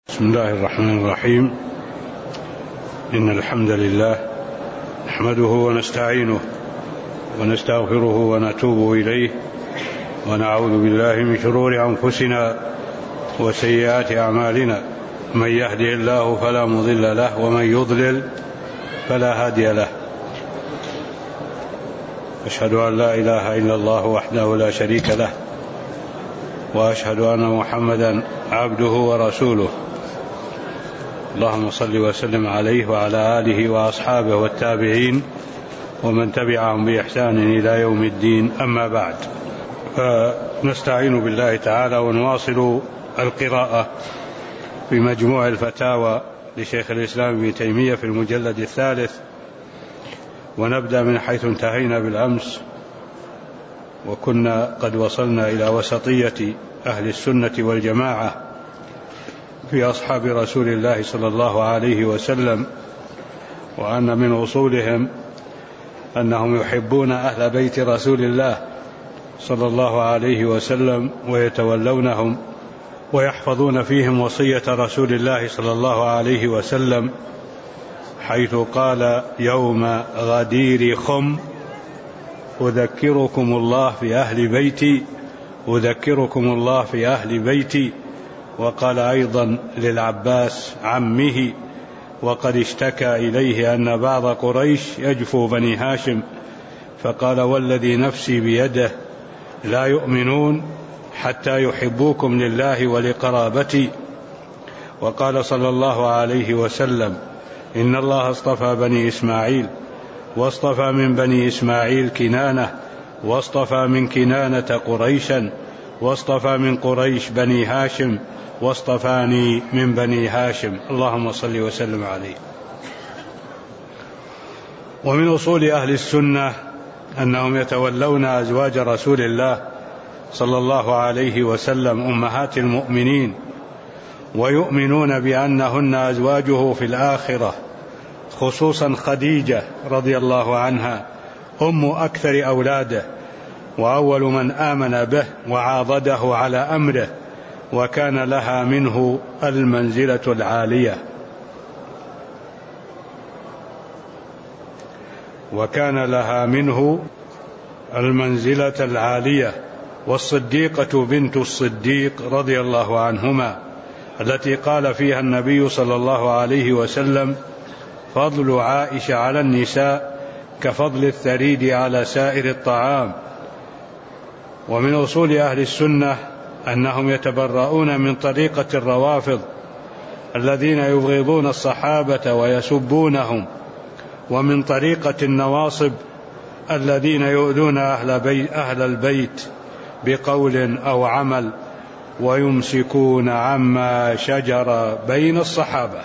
بسم الله الرحمن الرحيم. إن الحمد لله نحمده ونستعينه ونستغفره ونتوب إليه ونعوذ بالله من شرور أنفسنا وسيئات أعمالنا. من يهده الله فلا مضل له ومن يضلل فلا هادي له. أشهد أن لا إله إلا الله وحده لا شريك له وأشهد أن محمدا عبده ورسوله. اللهم صل وسلم عليه وعلى آله وأصحابه والتابعين ومن تبعهم بإحسان إلى يوم الدين. أما بعد، فنستعين بالله تعالى ونواصل القراءة في مجموع الفتاوى لشيخ الإسلام ابن تيمية في المجلد الثالث، ونبدأ من حيث انتهينا بالأمس، وكنا قد وصلنا إلى وسطية أهل السنة والجماعة في أصحاب رسول الله صلى الله عليه وسلم، وأن من أصولهم أنهم يحبون أهل بيت رسول الله صلى الله عليه وسلم ويتولونهم ويحفظون فيهم وصية رسول الله صلى الله عليه وسلم، حيث قال: يوم غدير خم أذكركم الله في أهل بيتي، أذكركم الله في أهل بيتي. وقال أيضا للعباس عمه وقد اشتكى إليه أن بعض قريش يجفو بني هاشم، فقال: والذي نفسي بيده لا يؤمنون حتى يحبوكم لله ولقرابتي. وقال صلى الله عليه وسلم: إن الله اصطفى بني إسماعيل، واصطفى من بني إسماعيل كنانة، واصطفى من كنانة قريشا، واصطفى من قريش بني هاشم، واصطفاني من بني هاشم. اللهم صل وسلم عليه. ومن أصول أهل السنة أنهم يتولون أزواج رسول الله صلى الله عليه وسلم أمهات المؤمنين، ويؤمنون بأنهن أزواجه في الآخرة، خصوصا خديجة رضي الله عنها أم أكثر أولاده وأول من آمن به وعاضده على أمره، وكان لها منه المنزلة العالية، وكان لها منه المنزلة العالية. والصديقة بنت الصديق رضي الله عنهما التي قال فيها النبي صلى الله عليه وسلم: فضل عائشة على النساء كفضل الثريد على سائر الطعام. ومن أصول أهل السنة أنهم يتبرؤون من طريقة الروافض الذين يبغضون الصحابة ويسبونهم، ومن طريقة النواصب الذين يؤذون أهل البيت بقول أو عمل، ويمسكون عما شجر بين الصحابة.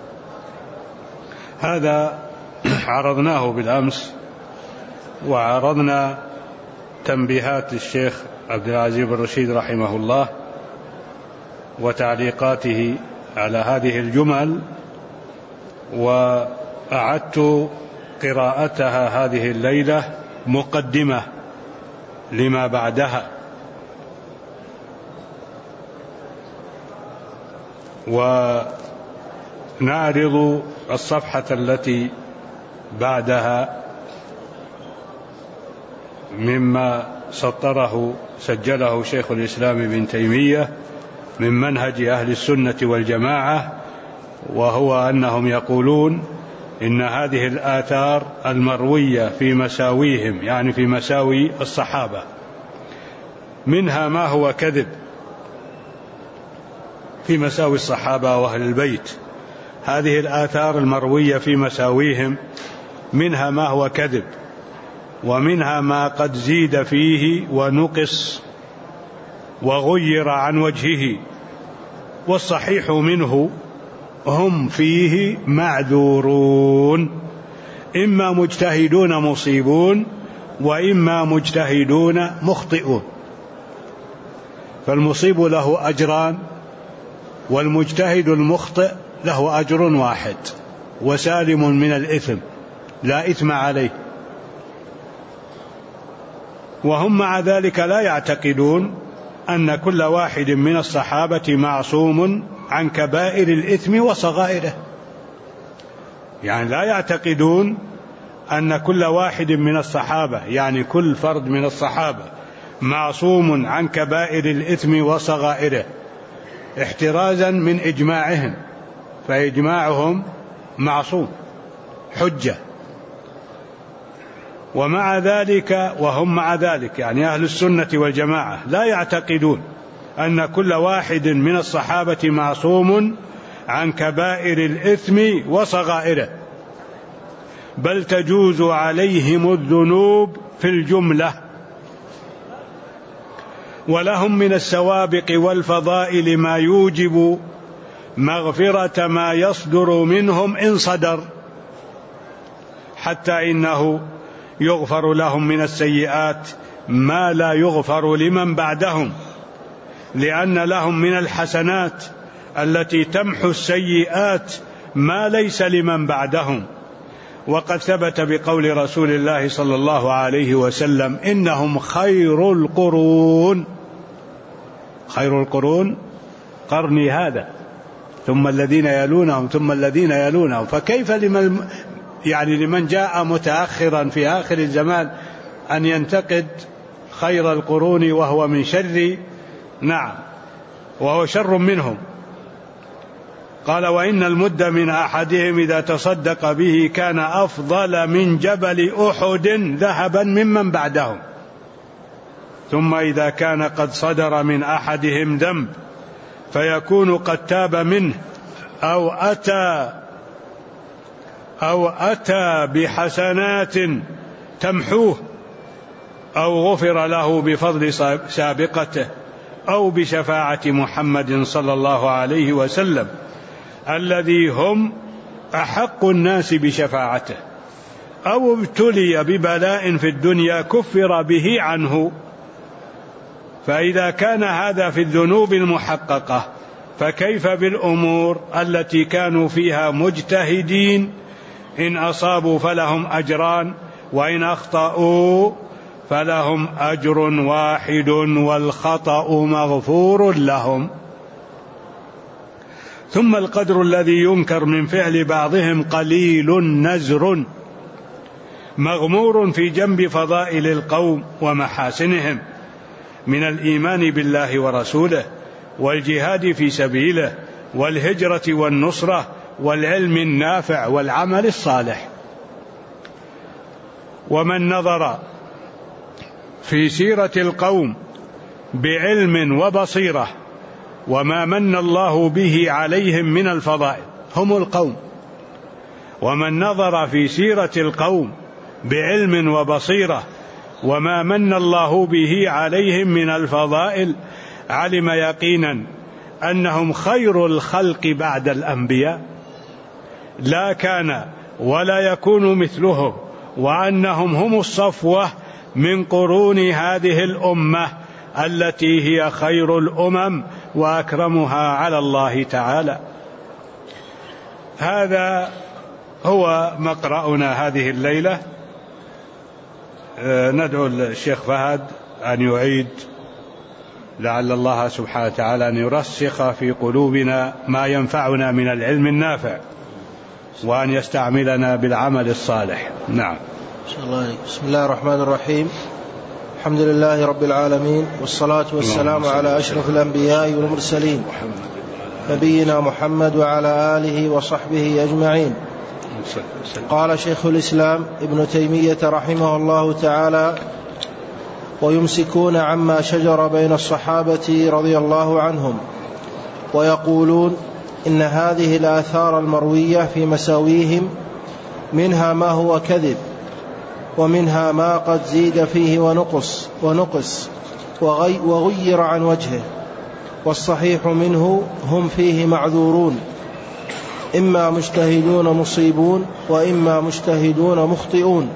هذا عرضناه بالأمس، وعرضنا تنبيهات الشيخ عبد العزيز بن رشيد رحمه الله وتعليقاته على هذه الجمل، وأعدت قراءتها هذه الليلة مقدمة لما بعدها. ونعرض الصفحة التي بعدها مما سجله شيخ الإسلام ابن تيمية من منهج أهل السنة والجماعة، وهو أنهم يقولون إن هذه الآثار المروية في مساويهم، يعني في مساوي الصحابة، منها ما هو كذب في مساوي الصحابة وأهل البيت. هذه الآثار المروية في مساويهم منها ما هو كذب، ومنها ما قد زيد فيه ونقص وغير عن وجهه، والصحيح منه هم فيه معذورون، إما مجتهدون مصيبون وإما مجتهدون مخطئون. فالمصيب له أجران، والمجتهد المخطئ له أجر واحد وسالم من الإثم، لا إثم عليه. وهم مع ذلك لا يعتقدون أن كل واحد من الصحابة معصوم عن كبائر الإثم وصغائره، يعني لا يعتقدون أن كل واحد من الصحابة، يعني كل فرد من الصحابة، معصوم عن كبائر الإثم وصغائره احترازا من إجماعهم، فإجماعهم معصوم حجة. ومع ذلك وهم مع ذلك يعني أهل السنة والجماعة لا يعتقدون أن كل واحد من الصحابة معصوم عن كبائر الإثم وصغائره، بل تجوز عليهم الذنوب في الجملة، ولهم من السوابق والفضائل ما يوجب مغفرة ما يصدر منهم إن صدر، حتى إنه يغفر لهم من السيئات ما لا يغفر لمن بعدهم، لأن لهم من الحسنات التي تمحو السيئات ما ليس لمن بعدهم. وقد ثبت بقول رسول الله صلى الله عليه وسلم: إنهم خير القرون، خير القرون قرني هذا ثم الذين يلونهم ثم الذين يلونهم. فكيف لمن جاء متأخرا في آخر الزمان أن ينتقد خير القرون وهو من شر، نعم وهو شر منهم. قال: وإن المد من أحدهم إذا تصدق به كان أفضل من جبل أحد ذهبا ممن بعدهم. ثم إذا كان قد صدر من أحدهم ذنب فيكون قد تاب منه أو أتى بحسنات تمحوه، أو غفر له بفضل سابقته، أو بشفاعة محمد صلى الله عليه وسلم الذي هم أحق الناس بشفاعته، أو ابتلي ببلاء في الدنيا كفر به عنه. فإذا كان هذا في الذنوب المحققة، فكيف بالأمور التي كانوا فيها مجتهدين؟ إن أصابوا فلهم أجران، وإن أخطأوا فلهم أجر واحد والخطأ مغفور لهم. ثم القدر الذي ينكر من فعل بعضهم قليل نزر مغمور في جنب فضائل القوم ومحاسنهم من الإيمان بالله ورسوله والجهاد في سبيله والهجرة والنصرة والعلم النافع والعمل الصالح. ومن نظر في سيرة القوم بعلم وبصيرة وما من الله به عليهم من الفضائل، هم القوم. ومن نظر في سيرة القوم بعلم وبصيرة وما من الله به عليهم من الفضائل علم يقينا أنهم خير الخلق بعد الأنبياء، لا كان ولا يكون مثلهم، وأنهم هم الصفوة من قرون هذه الأمة التي هي خير الأمم وأكرمها على الله تعالى. هذا هو مقرأنا هذه الليلة. ندعو الشيخ فهد أن يعيد، لعل الله سبحانه وتعالى أن يرسخ في قلوبنا ما ينفعنا من العلم النافع، وأن يستعملنا بالعمل الصالح. نعم. بسم الله الرحمن الرحيم. الحمد لله رب العالمين، والصلاة والسلام على أشرف الأنبياء والمرسلين نبينا محمد وعلى آله وصحبه أجمعين. قال شيخ الإسلام ابن تيمية رحمه الله تعالى: ويمسكون عما شجر بين الصحابة رضي الله عنهم، ويقولون إن هذه الآثار المروية في مساويهم منها ما هو كذب، ومنها ما قد زيد فيه ونقص وغير عن وجهه، والصحيح منه هم فيه معذورون، إما مجتهدون مصيبون وإما مجتهدون مخطئون.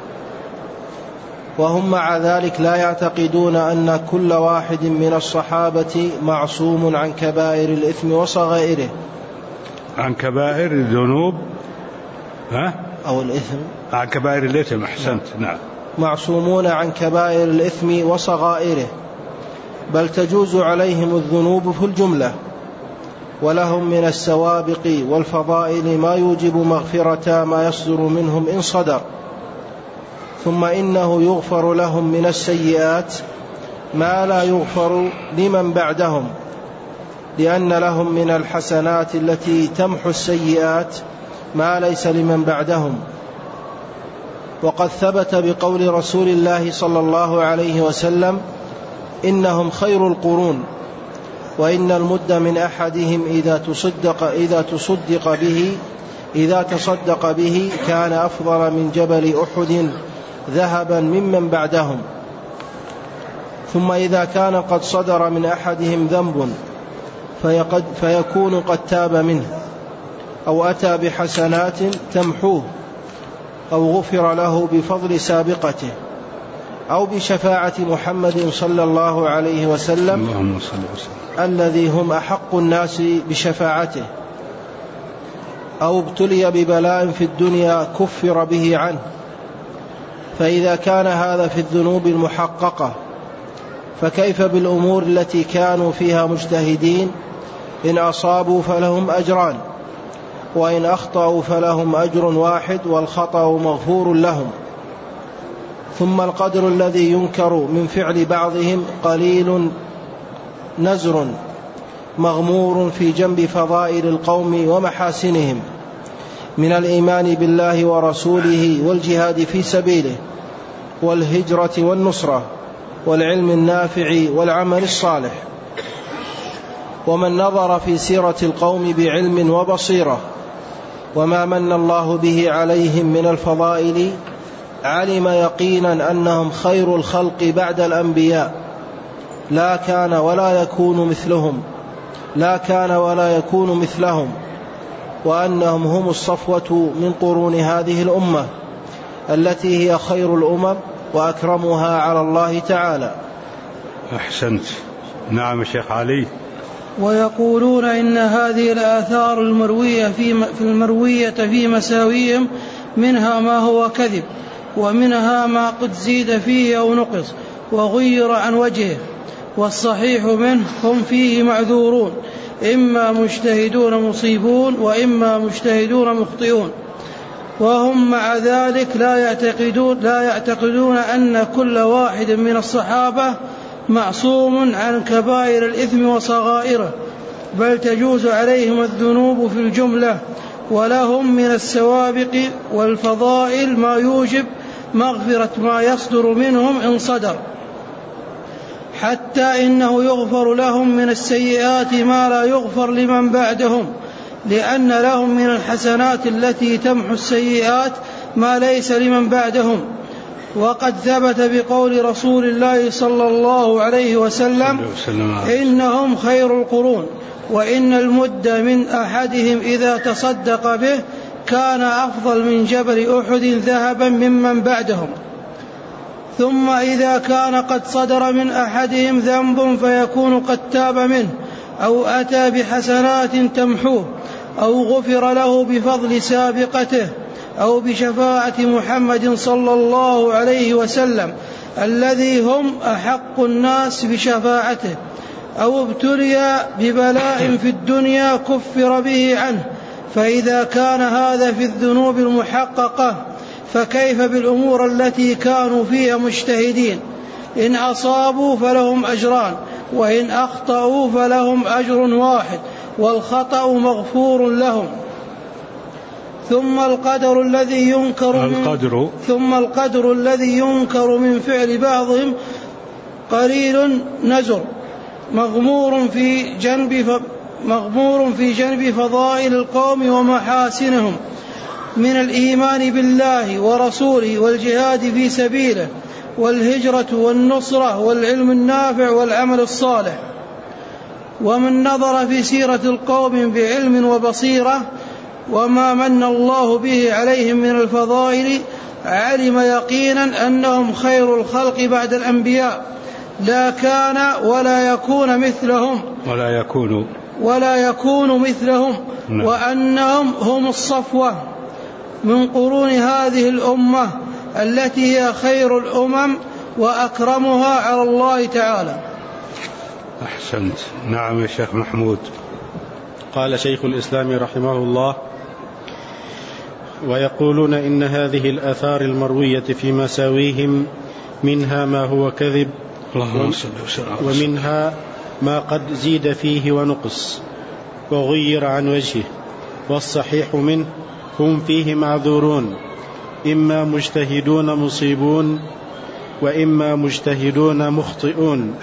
وهم مع ذلك لا يعتقدون أن كل واحد من الصحابة معصوم عن كبائر الإثم وصغائره، عن كبائر الذنوب أو الإثم، عن كبائر الإثم. أحسنت. نعم. معصومون عن كبائر الإثم وصغائره، بل تجوز عليهم الذنوب في الجملة، ولهم من السوابق والفضائل ما يوجب مغفرة ما يصدر منهم إن صدر. ثم إنه يغفر لهم من السيئات ما لا يغفر لمن بعدهم، لأن لهم من الحسنات التي تمحو السيئات ما ليس لمن بعدهم. وقد ثبت بقول رسول الله صلى الله عليه وسلم: إنهم خير القرون، وإن المد من أحدهم إذا تصدق به كان أفضل من جبل أحد ذهبا ممن بعدهم. ثم إذا كان قد صدر من أحدهم ذنب فيكون قد تاب منه، أو أتى بحسنات تمحوه، أو غفر له بفضل سابقته، أو بشفاعة محمد صلى الله عليه وسلم الذي هم أحق الناس بشفاعته، أو ابتلي ببلاء في الدنيا كفر به عنه. فإذا كان هذا في الذنوب المحققة، فكيف بالأمور التي كانوا فيها مجتهدين؟ إن أصابوا فلهم أجران، وإن أخطأوا فلهم أجر واحد، والخطأ مغفور لهم. ثم القدر الذي ينكر من فعل بعضهم قليل نزر مغمور في جنب فضائل القوم ومحاسنهم من الإيمان بالله ورسوله والجهاد في سبيله والهجرة والنصرة والعلم النافع والعمل الصالح. ومن نظر في سيرة القوم بعلم وبصيرة وما من الله به عليهم من الفضائل علم يقينا أنهم خير الخلق بعد الأنبياء، لا كان ولا يكون مثلهم، وأنهم هم الصفوة من قرون هذه الأمة التي هي خير الأمم وأكرمها على الله تعالى. أحسنت. نعم الشيخ علي. ويقولون إن هذه الآثار المروية في مساويهم منها ما هو كذب، ومنها ما قد زيد فيه أو نقص وغير عن وجهه، والصحيح منه هم فيه معذورون، إما مجتهدون مصيبون وإما مجتهدون مخطئون. وهم مع ذلك لا يعتقدون أن كل واحد من الصحابة معصوم عن كبائر الإثم وصغائره، بل تجوز عليهم الذنوب في الجملة، ولهم من السوابق والفضائل ما يوجب مغفرة ما يصدر منهم إن صدر، حتى إنه يغفر لهم من السيئات ما لا يغفر لمن بعدهم، لأن لهم من الحسنات التي تمحو السيئات ما ليس لمن بعدهم. وقد ثبت بقول رسول الله صلى الله عليه وسلم: إنهم خير القرون، وإن المد من أحدهم إذا تصدق به كان أفضل من جبل أحد ذهبا ممن بعدهم. ثم إذا كان قد صدر من أحدهم ذنب فيكون قد تاب منه، أو أتى بحسنات تمحوه، أو غفر له بفضل سابقته، أو بشفاعة محمد صلى الله عليه وسلم الذي هم أحق الناس بشفاعته، أو ابتلي ببلاء في الدنيا كفر به عنه. فإذا كان هذا في الذنوب المحققة، فكيف بالأمور التي كانوا فيها مجتهدين؟ إن أصابوا فلهم أجران، وإن أخطأوا فلهم أجر واحد، والخطأ مغفور لهم. ثم القدر الذي ينكر من فعل بعضهم قليل نزر مغمور في جنب فضائل القوم ومحاسنهم من الإيمان بالله ورسوله والجهاد في سبيله والهجرة والنصرة والعلم النافع والعمل الصالح. ومن نظر في سيرة القوم بعلم وبصيرة وما من الله به عليهم من الفضائل علم يقينا أنهم خير الخلق بعد الأنبياء، لا كان ولا يكون مثلهم وأنهم هم الصفوة من قرون هذه الأمة التي هي خير الأمم وأكرمها على الله تعالى. أحسنت. نعم يا شيخ محمود. قال شيخ الإسلام رحمه الله: ويقولون إن هذه الآثار المروية في مساويهم منها ما هو كذب ومنها ما قد زيد فيه ونقص وغير عن وجهه، والصحيح منه هم فيه معذورون، إما مجتهدون مصيبون وإما مجتهدون مخطئون،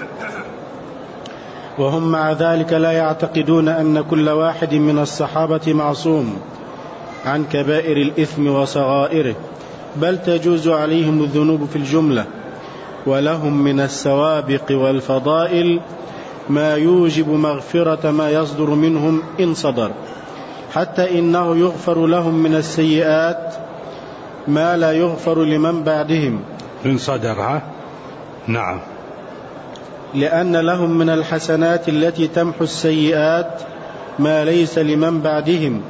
وهم مع ذلك لا يعتقدون أن كل واحد من الصحابة معصوم عن كبائر الإثم وصغائره، بل تجوز عليهم الذنوب في الجملة، ولهم من السوابق والفضائل ما يوجب مغفرة ما يصدر منهم إن صدر، حتى إنه يغفر لهم من السيئات ما لا يغفر لمن بعدهم إن صدر. نعم. لأن لهم من الحسنات التي تمحو السيئات ما ليس لمن بعدهم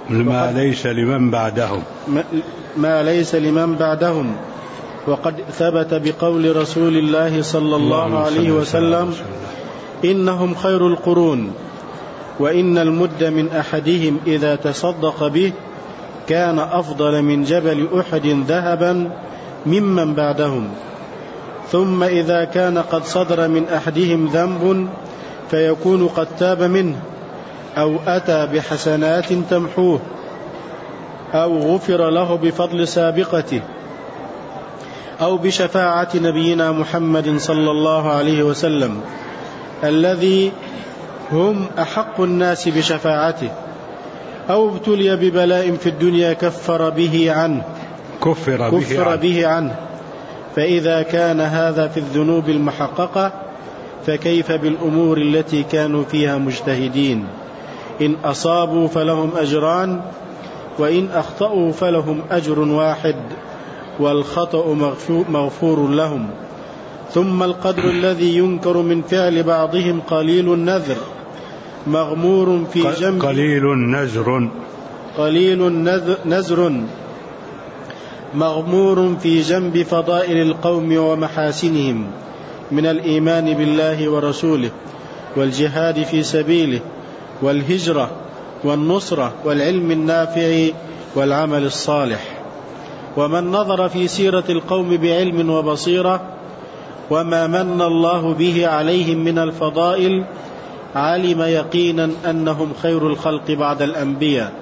ما ليس لمن بعدهم، وقد ثبت بقول رسول الله صلى الله عليه وسلم: إنهم خير القرون، وإن المد من أحدهم إذا تصدق به كان أفضل من جبل أحد ذهبا ممن بعدهم. ثم إذا كان قد صدر من أحدهم ذنب فيكون قد تاب منه، أو أتى بحسنات تمحوه، أو غفر له بفضل سابقته، أو بشفاعة نبينا محمد صلى الله عليه وسلم الذي هم أحق الناس بشفاعته، أو ابتلي ببلاء في الدنيا كفر به عنه. فإذا كان هذا في الذنوب المحققة فكيف بالأمور التي كانوا فيها مجتهدين؟ إن أصابوا فلهم أجران، وإن أخطأوا فلهم أجر واحد، والخطأ مغفور لهم. ثم القدر الذي ينكر من فعل بعضهم قليل النذر مغمور في جنب مغمور في جنب فضائل القوم ومحاسنهم من الإيمان بالله ورسوله والجهاد في سبيله والهجرة والنصرة والعلم النافع والعمل الصالح. ومن نظر في سيرة القوم بعلم وبصيرة وما من الله به عليهم من الفضائل علم يقينا أنهم خير الخلق بعد الأنبياء،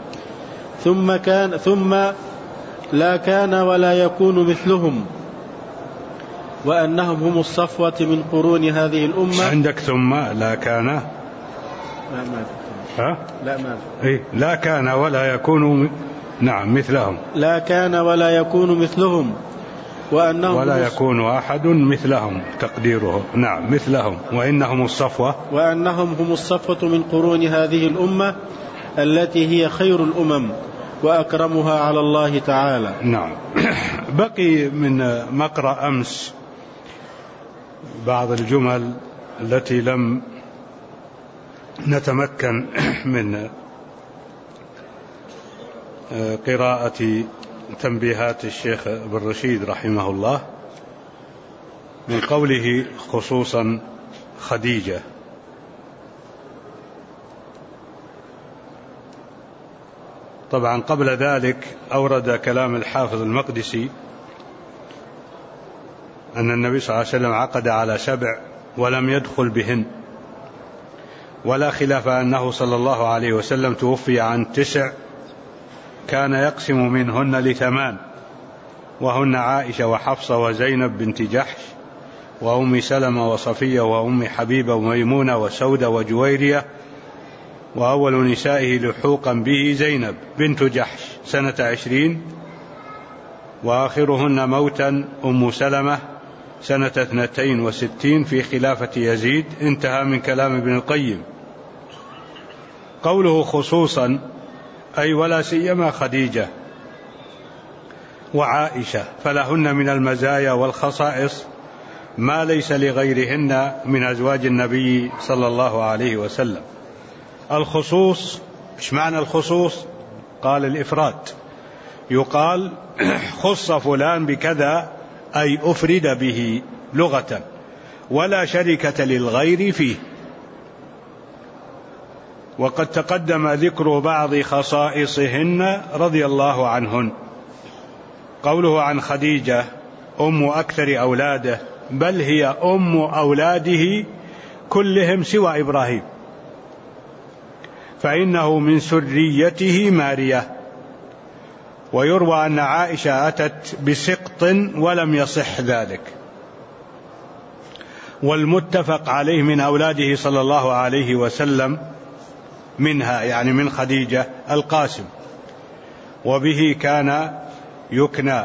ثم لا كان ولا يكون مثلهم، وأنهم هم الصفوة من قرون هذه الأمة. عندك ثم لا كان لا كان ولا يكون مثلهم، لا كان ولا يكون مثلهم، وأنهم ولا يكون أحد مثلهم تقديره مثلهم، وإنهم هم الصفوة من قرون هذه الأمة التي هي خير الأمم وأكرمها على الله تعالى. نعم. بقي من مقرأ أمس بعض الجمل التي لم نتمكن من قراءة تنبيهات الشيخ ابن رشيد رحمه الله، من قوله خصوصا خديجة. طبعا قبل ذلك أورد كلام الحافظ المقدسي أن النبي صلى الله عليه وسلم عقد على 7 ولم يدخل بهن، ولا خلاف أنه صلى الله عليه وسلم توفي عن 9 كان يقسم منهن ل8، وهن عائشة وحفصة وزينب بنت جحش وأم سلمة وصفية وأم حبيبة وميمونة وسودة وجويرية، وأول نسائه لحوقا به زينب بنت جحش سنة 20، وآخرهن موتا أم سلمة سنة 62 في خلافة يزيد. انتهى من كلام ابن القيم. قوله خصوصا أي ولا سيما خديجة وعائشة، فلهن من المزايا والخصائص ما ليس لغيرهن من أزواج النبي صلى الله عليه وسلم. الخصوص، إيش معنى الخصوص؟ قال الإفراد، يقال خص فلان بكذا أي أفرد به لغة ولا شركة للغير فيه. وقد تقدم ذكر بعض خصائصهن رضي الله عنهن. قوله عن خديجة أم أكثر أولاده، بل هي أم أولاده كلهم سوى إبراهيم، فإنه من سريته مارية. ويروى أن عائشة أتت بسقط ولم يصح ذلك. والمتفق عليه من أولاده صلى الله عليه وسلم منها، يعني من خديجة، القاسم، وبه كان يكنى.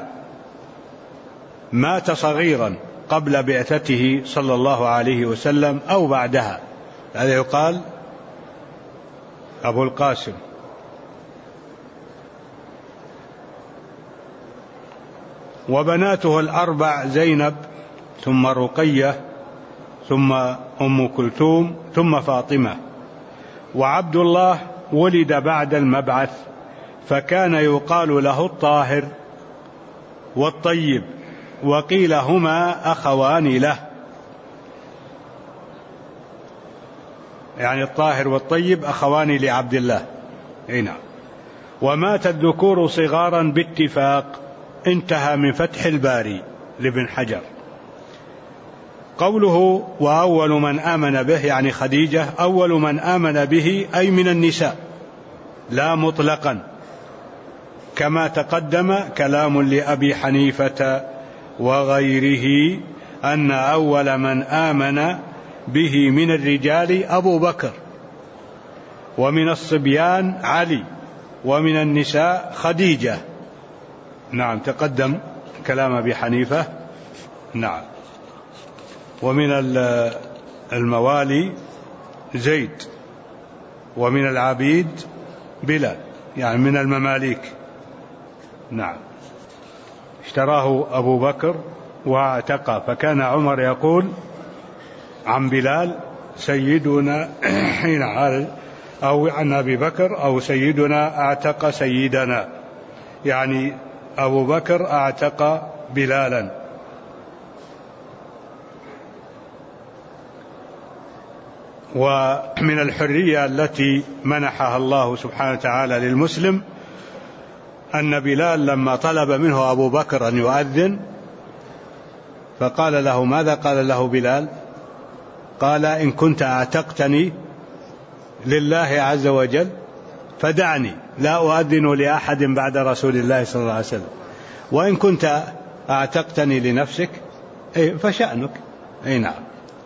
مات صغيرا قبل بعثته صلى الله عليه وسلم أو بعدها، هذا يقال أبو القاسم. وبناته الأربع زينب ثم رقية ثم أم كلثوم ثم فاطمة. وعبد الله ولد بعد المبعث، فكان يقال له الطاهر والطيب، وقيل هما أخوان له، يعني الطاهر والطيب أخوان لعبد الله. نعم. ومات الذكور صغارا باتفاق. انتهى من فتح الباري لابن حجر. قوله وأول من آمن به، يعني خديجة أول من آمن به أي من النساء لا مطلقا، كما تقدم كلام لأبي حنيفة وغيره أن أول من آمن به من الرجال أبو بكر، ومن الصبيان علي، ومن النساء خديجة. نعم، تقدم كلام أبي حنيفة. نعم. ومن الموالي زيد، ومن العبيد بلال، يعني من المماليك. نعم. اشتراه أبو بكر واعتقى، فكان عمر يقول عن بلال سيدنا حين أو عن أبي بكر أو سيدنا اعتق سيدنا، يعني أبو بكر اعتق بلالا. ومن الحرية التي منحها الله سبحانه وتعالى للمسلم أن بلال لما طلب منه أبو بكر أن يؤذن فقال له ماذا؟ قال له بلال، قال إن كنت أعتقتني لله عز وجل فدعني لا أؤذن لأحد بعد رسول الله صلى الله عليه وسلم، وإن كنت أعتقتني لنفسك فشأنك. نعم.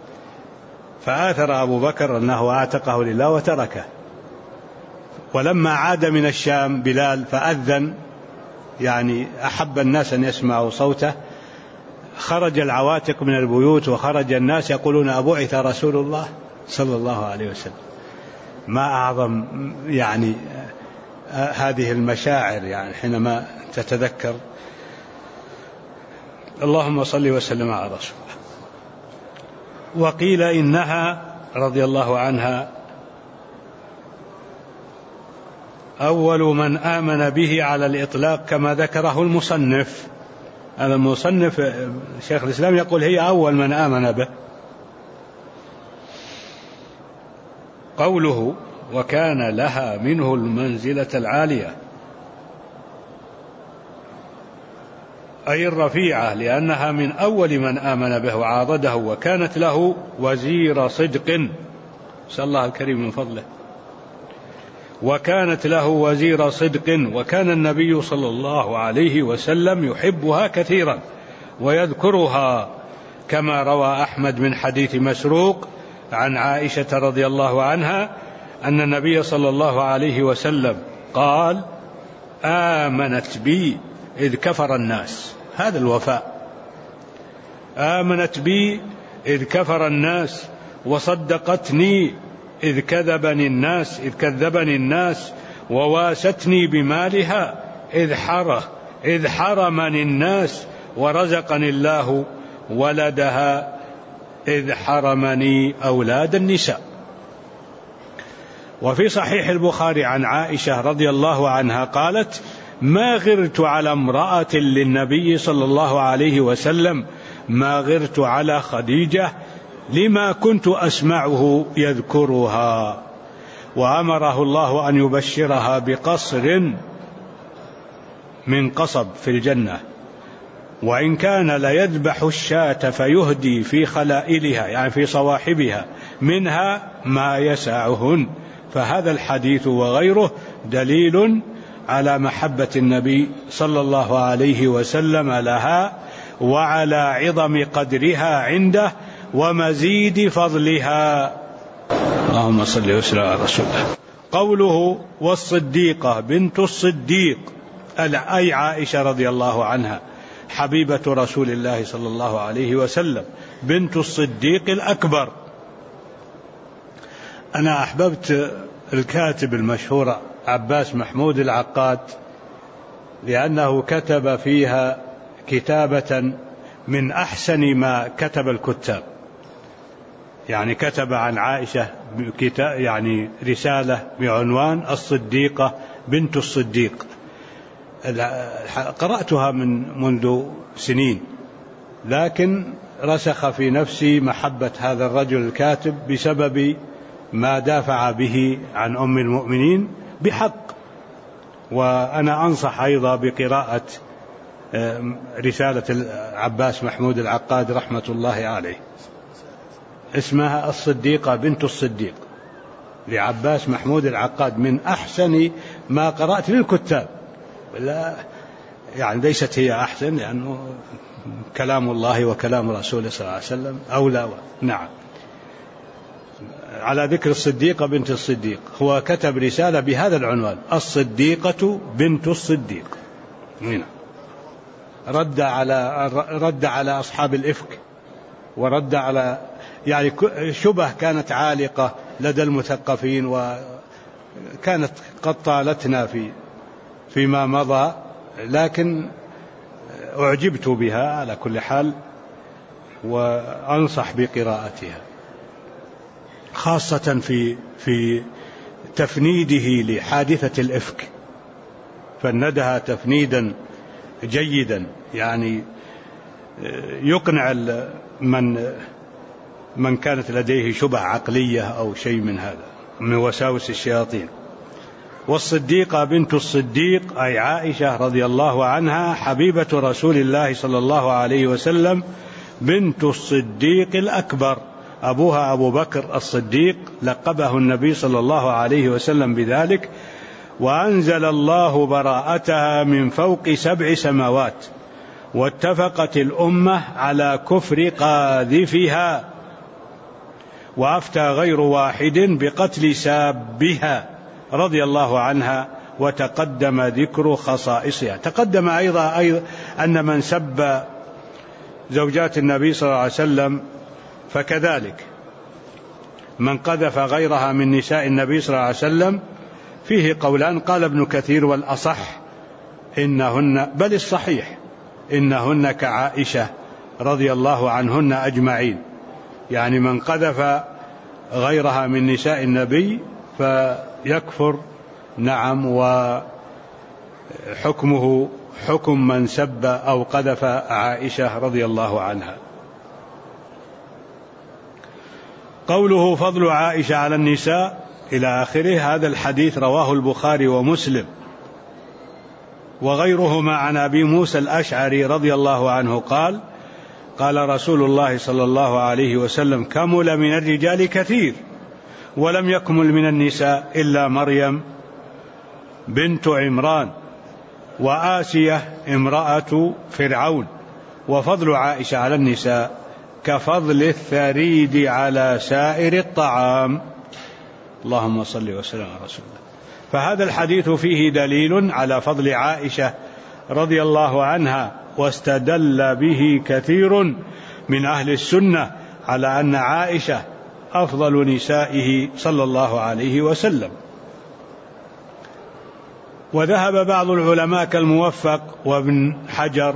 فآثر أبو بكر أنه أعتقه لله وتركه. ولما عاد من الشام بلال فأذن، يعني أحب الناس أن يسمعوا صوته، خرج العواتق من البيوت وخرج الناس يقولون أبعث رسول الله صلى الله عليه وسلم. ما أعظم يعني هذه المشاعر، يعني حينما تتذكر. اللهم صل وسلم على رسول الله. وقيل إنها رضي الله عنها أول من آمن به على الإطلاق كما ذكره المصنف. هذا المصنف شيخ الإسلام يقول هي أول من آمن به. قوله وكان لها منه المنزلة العالية أي الرفيعة، لأنها من أول من آمن به وعاضده، وكانت له وزير صدق، نسأل الله الكريم من فضله، وكانت له وزير صدق. وكان النبي صلى الله عليه وسلم يحبها كثيرا ويذكرها، كما روى أحمد من حديث مسروق عن عائشة رضي الله عنها أن النبي صلى الله عليه وسلم قال آمنت بي إذ كفر الناس. هذا الوفاء. آمنت بي إذ كفر الناس، وصدقتني إذ كذبني الناس، وواستني بمالها إذ حرمني الناس، ورزقني الله ولدها إذ حرمني أولاد النساء. وفي صحيح البخاري عن عائشة رضي الله عنها قالت ما غرت على امرأة للنبي صلى الله عليه وسلم ما غرت على خديجة لما كنت أسمعه يذكرها. وأمره الله أن يبشرها بقصر من قصب في الجنة، وإن كان ليذبح الشاة فيهدي في خلائلها يعني في صواحبها منها ما يسعهن. فهذا الحديث وغيره دليل على محبة النبي صلى الله عليه وسلم لها وعلى عظم قدرها عنده ومزيد فضلها. اللهم صل وسلم على رسول الله. قوله والصديقة بنت الصديق أي عائشة رضي الله عنها حبيبة رسول الله صلى الله عليه وسلم بنت الصديق الأكبر. أنا أحببت الكاتب المشهور عباس محمود العقاد لأنه كتب فيها كتابة من أحسن ما كتب الكتاب، يعني كتب عن عائشة يعني رسالة بعنوان الصديقة بنت الصديق. قرأتها منذ سنين، لكن رسخ في نفسي محبة هذا الرجل الكاتب بسبب ما دافع به عن أم المؤمنين بحق. وأنا أنصح أيضا بقراءة رسالة عباس محمود العقاد رحمة الله عليه، اسمها الصديقة بنت الصديق لعباس محمود العقاد، من أحسن ما قرأت للكتاب. لا يعني ليست هي أحسن لأنه كلام الله وكلام رسوله صلى الله عليه وسلم أولى. نعم. على ذكر الصديقة بنت الصديق، هو كتب رسالة بهذا العنوان الصديقة بنت الصديق. هنا رد على أصحاب الإفك، ورد على يعني شبه كانت عالقة لدى المثقفين، وكانت قد طالتنا فيما مضى، لكن أعجبت بها على كل حال، وأنصح بقراءتها خاصة في تفنيده لحادثة الإفك. فندها تفنيدا جيدا يعني يقنع من كانت لديه شبه عقلية أو شيء من هذا من وساوس الشياطين. والصديقة بنت الصديق أي عائشة رضي الله عنها حبيبة رسول الله صلى الله عليه وسلم بنت الصديق الأكبر. أبوها أبو بكر الصديق لقبه النبي صلى الله عليه وسلم بذلك، وأنزل الله براءتها من فوق 7 سماوات، واتفقت الأمة على كفر قاذفها، وأفتى غير واحد بقتل سابها رضي الله عنها، وتقدم ذكر خصائصها. تقدم أيضا أن من سب زوجات النبي صلى الله عليه وسلم فكذلك من قذف غيرها من نساء النبي صلى الله عليه وسلم فيه قولان. قال ابن كثير والأصح إنهن، بل الصحيح إنهن كعائشة رضي الله عنهن أجمعين، يعني من قذف غيرها من نساء النبي فيكفر. نعم، وحكمه حكم من سب أو قذف عائشة رضي الله عنها. قوله فضل عائشة على النساء إلى آخره، هذا الحديث رواه البخاري ومسلم وغيرهما عن أبي موسى الأشعري رضي الله عنه قال: قال رسول الله صلى الله عليه وسلم: كمل من الرجال كثير ولم يكمل من النساء إلا مريم بنت عمران وآسية امرأة فرعون. وفضل عائشة على النساء كفضل الثريد على سائر الطعام. اللهم صل وسلم على رسول الله. فهذا الحديث فيه دليل على فضل عائشة رضي الله عنها، واستدل به كثير من أهل السنة على أن عائشة أفضل نسائه صلى الله عليه وسلم. وذهب بعض العلماء كالموفق وابن حجر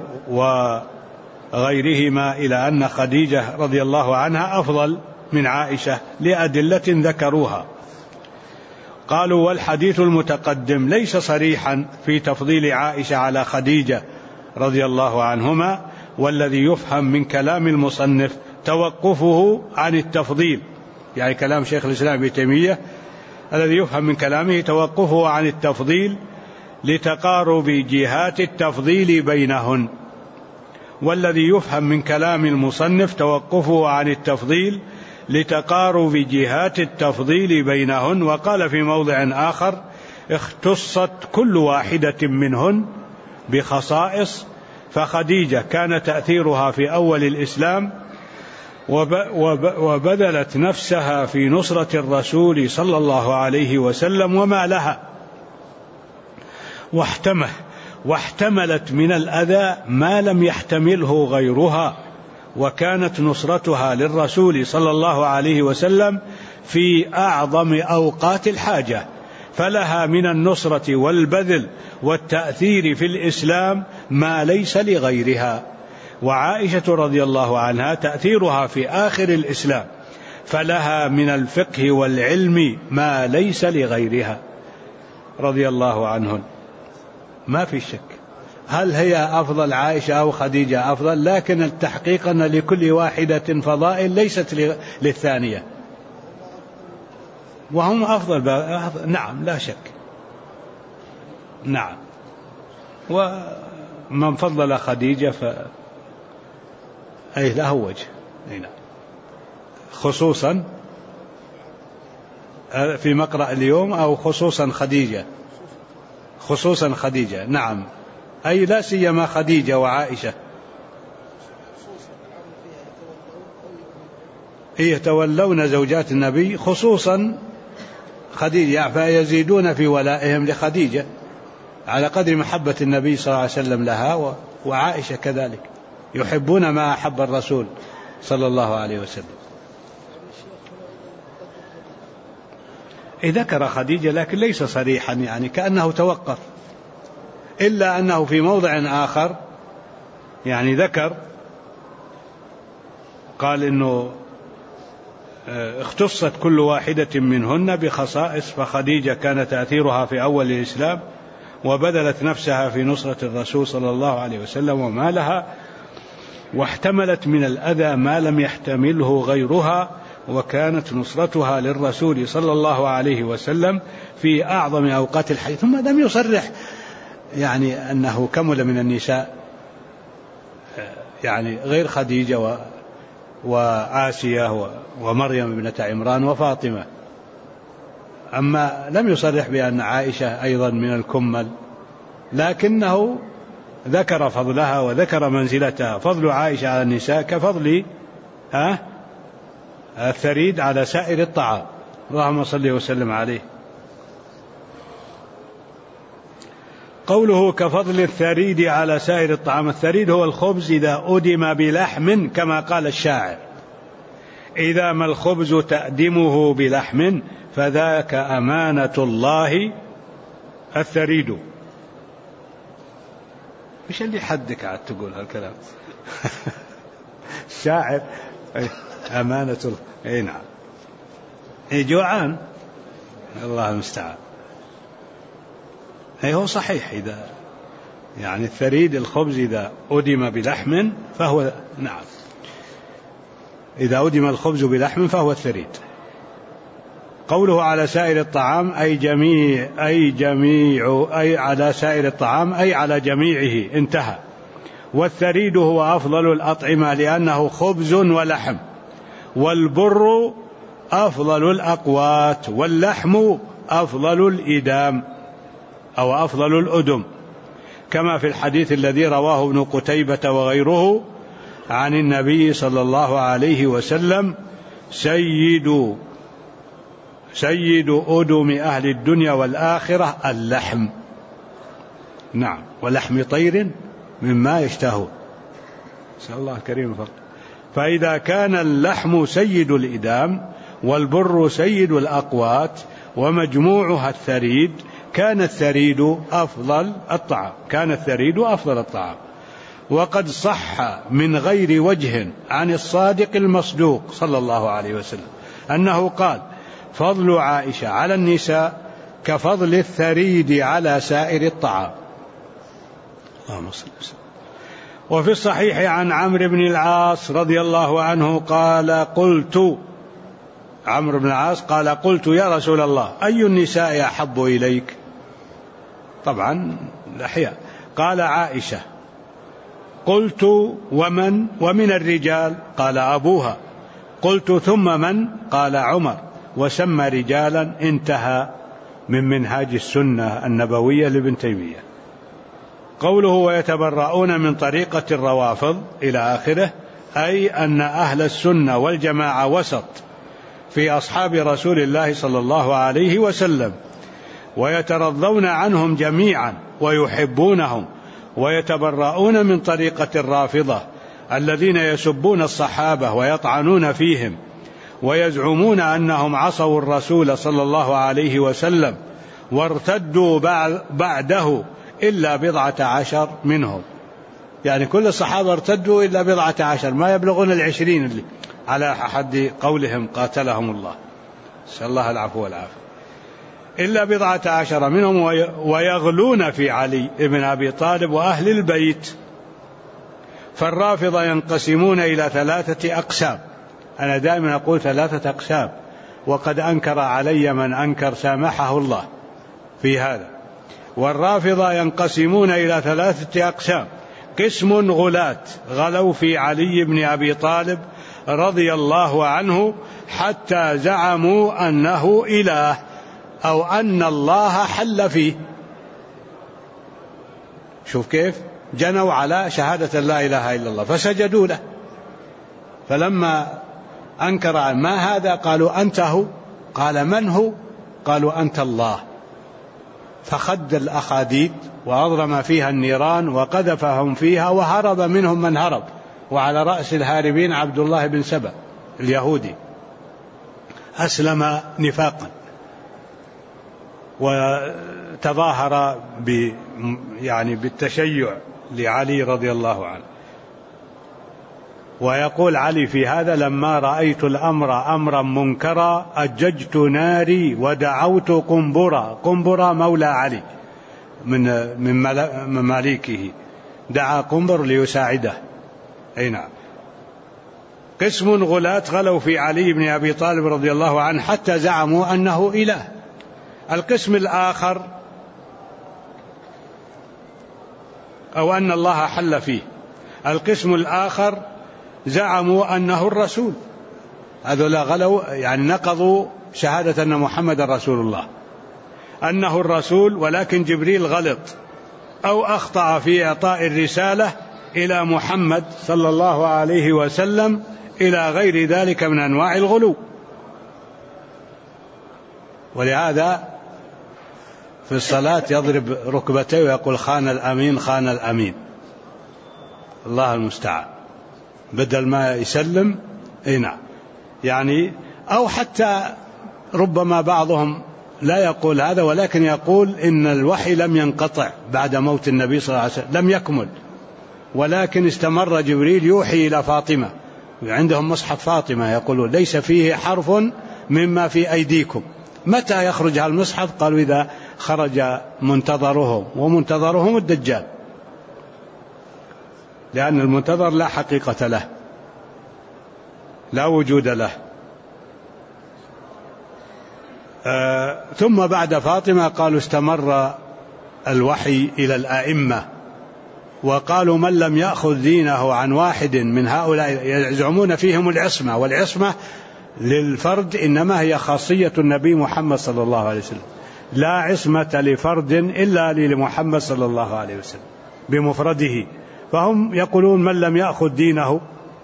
وغيرهما إلى أن خديجة رضي الله عنها أفضل من عائشة لأدلة ذكروها. قالوا: والحديث المتقدم ليس صريحا في تفضيل عائشة على خديجة رضي الله عنهما، والذي يفهم من كلام المصنف توقفه عن التفضيل، يعني كلام شيخ الإسلام ابن تيمية الذي يفهم من كلامه توقفه عن التفضيل لتقارب جهات التفضيل بينهن، والذي يفهم من كلام المصنف توقفه عن التفضيل لتقارب جهات التفضيل بينهن. وقال في موضع آخر: اختصت كل واحدة منهن بخصائص، فخديجة كان تأثيرها في أول الإسلام وبذلت نفسها في نصرة الرسول صلى الله عليه وسلم وما لها، واحتملت من الأذى ما لم يحتمله غيرها، وكانت نصرتها للرسول صلى الله عليه وسلم في أعظم أوقات الحاجة، فلها من النصرة والبذل والتأثير في الإسلام ما ليس لغيرها. وعائشة رضي الله عنها تأثيرها في آخر الإسلام، فلها من الفقه والعلم ما ليس لغيرها رضي الله عنهن. ما في شك هل هي أفضل عائشة أو خديجة أفضل، لكن التحقيق أن لكل واحدة فضائل ليست للثانية، وهم أفضل. نعم لا شك، نعم. ومن فضل خديجة أي له وجه، خصوصا في مقرأ اليوم، أو خصوصا خديجة، خصوصا خديجة، نعم، أي لا سيما خديجة وعائشة يتولون زوجات النبي، خصوصا خديجة، فيزيدون في ولائهم لخديجة على قدر محبة النبي صلى الله عليه وسلم لها، وعائشة كذلك يحبون ما أحب الرسول صلى الله عليه وسلم. ذكر خديجة لكن ليس صريحا، يعني كأنه توقف، إلا أنه في موضع آخر يعني ذكر، قال إنه اختصت كل واحدة منهن بخصائص، فخديجة كان تأثيرها في أول الإسلام وبذلت نفسها في نصرة الرسول صلى الله عليه وسلم وما لها، واحتملت من الأذى ما لم يحتمله غيرها، وكانت نصرتها للرسول صلى الله عليه وسلم في أعظم أوقات الحياة. ثم لم يصرح يعني أنه كمل من النساء، يعني غير خديجة وآسية ومريم ابنة عمران وفاطمة. أما لم يصرح بأن عائشة أيضا من الكمل، لكنه ذكر فضلها وذكر منزلتها. فضل عائشة على النساء كفضل الثريد على سائر الطعام، اللهم صل وسلم عليه. قوله كفضل الثريد على سائر الطعام، الثريد هو الخبز إذا أدم بلحم، كما قال الشاعر: إذا ما الخبز تأدمه بلحم فذاك أمانة الله الثريد. مش اللي حدك عاد تقول هالكلام الشاعر أمانة الله. أي نعم، جوعان، الله المستعان. هو صحيح، إذا يعني الثريد الخبز إذا أدم بلحم فهو، نعم، إذا أدم الخبز بلحم فهو الثريد. قوله على سائر الطعام أي على سائر الطعام أي على جميعه، انتهى. والثريد هو أفضل الأطعمة لأنه خبز ولحم، والبر أفضل الأقوات، واللحم أفضل الإدام أو أفضل الأدم، كما في الحديث الذي رواه ابن قتيبة وغيره عن النبي صلى الله عليه وسلم: سيد أدم أهل الدنيا والآخرة اللحم. نعم، ولحم طير مما يشتهون، نسأل الله الكريم فضل. فإذا كان اللحم سيد الإدام والبر سيد الأقوات ومجموعها الثريد، كان الثريد أفضل الطعام. وقد صح من غير وجه عن الصادق المصدوق صلى الله عليه وسلم أنه قال: فضل عائشة على النساء كفضل الثريد على سائر الطعام. اللهم صل وسلم. وفي الصحيح عن عمرو بن العاص رضي الله عنه قال: قلت عمرو بن العاص قال قلت يا رسول الله أي النساء أحب إليك؟ طبعا الأحياء. قال عائشة. قلت ومن الرجال؟ قال أبوها. قلت ثم من؟ قال عمر، وسمى رجالا. انتهى من منهاج السنة النبوية لابن تيمية. قوله ويتبرؤون من طريقة الروافض إلى آخره، أي أن أهل السنة والجماعة وسط في أصحاب رسول الله صلى الله عليه وسلم، ويترضون عنهم جميعا ويحبونهم، ويتبرؤون من طريقة الرافضة الذين يسبون الصحابة ويطعنون فيهم ويزعمون أنهم عصوا الرسول صلى الله عليه وسلم وارتدوا بعده إلا 14 منهم. يعني كل الصحابة ارتدوا إلا 14، ما يبلغون 20 اللي على حد قولهم قاتلهم الله، نسأل الله العفو والعافية. إلا 14 منهم، ويغلون في علي بن أبي طالب وأهل البيت. فالرافضة ينقسمون إلى 3 أقسام. أنا دائما أقول 3 أقسام، وقد أنكر علي من أنكر سامحه الله في هذا. والرافضة ينقسمون إلى 3 أقسام: قسم غلاة غلوا في علي بن أبي طالب رضي الله عنه حتى زعموا أنه إله أو أن الله حل فيه. شوف كيف جنوا على شهادة لا إله إلا الله فسجدوا له، فلما أنكر ما هذا قالوا أنت هو، قال من هو؟ قالوا أنت الله، فخد الأخاديد وأضرم فيها النيران وقذفهم فيها وهرب منهم من هرب، وعلى رأس الهاربين عبد الله بن سبأ اليهودي أسلم نفاقا وتظاهر بالتشيع لعلي رضي الله عنه. ويقول علي في هذا: لما رأيت الأمر أمرا منكرا أججت ناري ودعوت قنبرا. قنبرا مولى علي من مماليكه، دعا قنبر ليساعده. أي نعم. قسم غلاة غلوا في علي بن أبي طالب رضي الله عنه حتى زعموا أنه إله. القسم الآخر أو أن الله حل فيه. القسم الآخر زعموا أنه الرسول. هذول غلوا يعني نقضوا شهادة أن محمد رسول الله، أنه الرسول، ولكن جبريل غلط أو أخطأ في إعطاء الرسالة إلى محمد صلى الله عليه وسلم، إلى غير ذلك من أنواع الغلو. ولهذا في الصلاة يضرب ركبتيه ويقول: خان الأمين خان الأمين. الله المستعان. بدل ما يسلم نعم يعني، أو حتى ربما بعضهم لا يقول هذا، ولكن يقول إن الوحي لم ينقطع بعد موت النبي صلى الله عليه وسلم، لم يكمل، ولكن استمر جبريل يوحي إلى فاطمة. عندهم مصحف فاطمة يقولون ليس فيه حرف مما في أيديكم. متى يخرج هالمصحف؟ قالوا إذا خرج منتظرهم، ومنتظرهم الدجال، لأن المنتظر لا حقيقة له، لا وجود له. ثم بعد فاطمة قالوا استمر الوحي إلى الأئمة، وقالوا من لم يأخذ دينه عن واحد من هؤلاء، يزعمون فيهم العصمة، والعصمة للفرد إنما هي خاصية النبي محمد صلى الله عليه وسلم، لا عصمة لفرد إلا لمحمد صلى الله عليه وسلم بمفرده. فهم يقولون من لم يأخذ دينه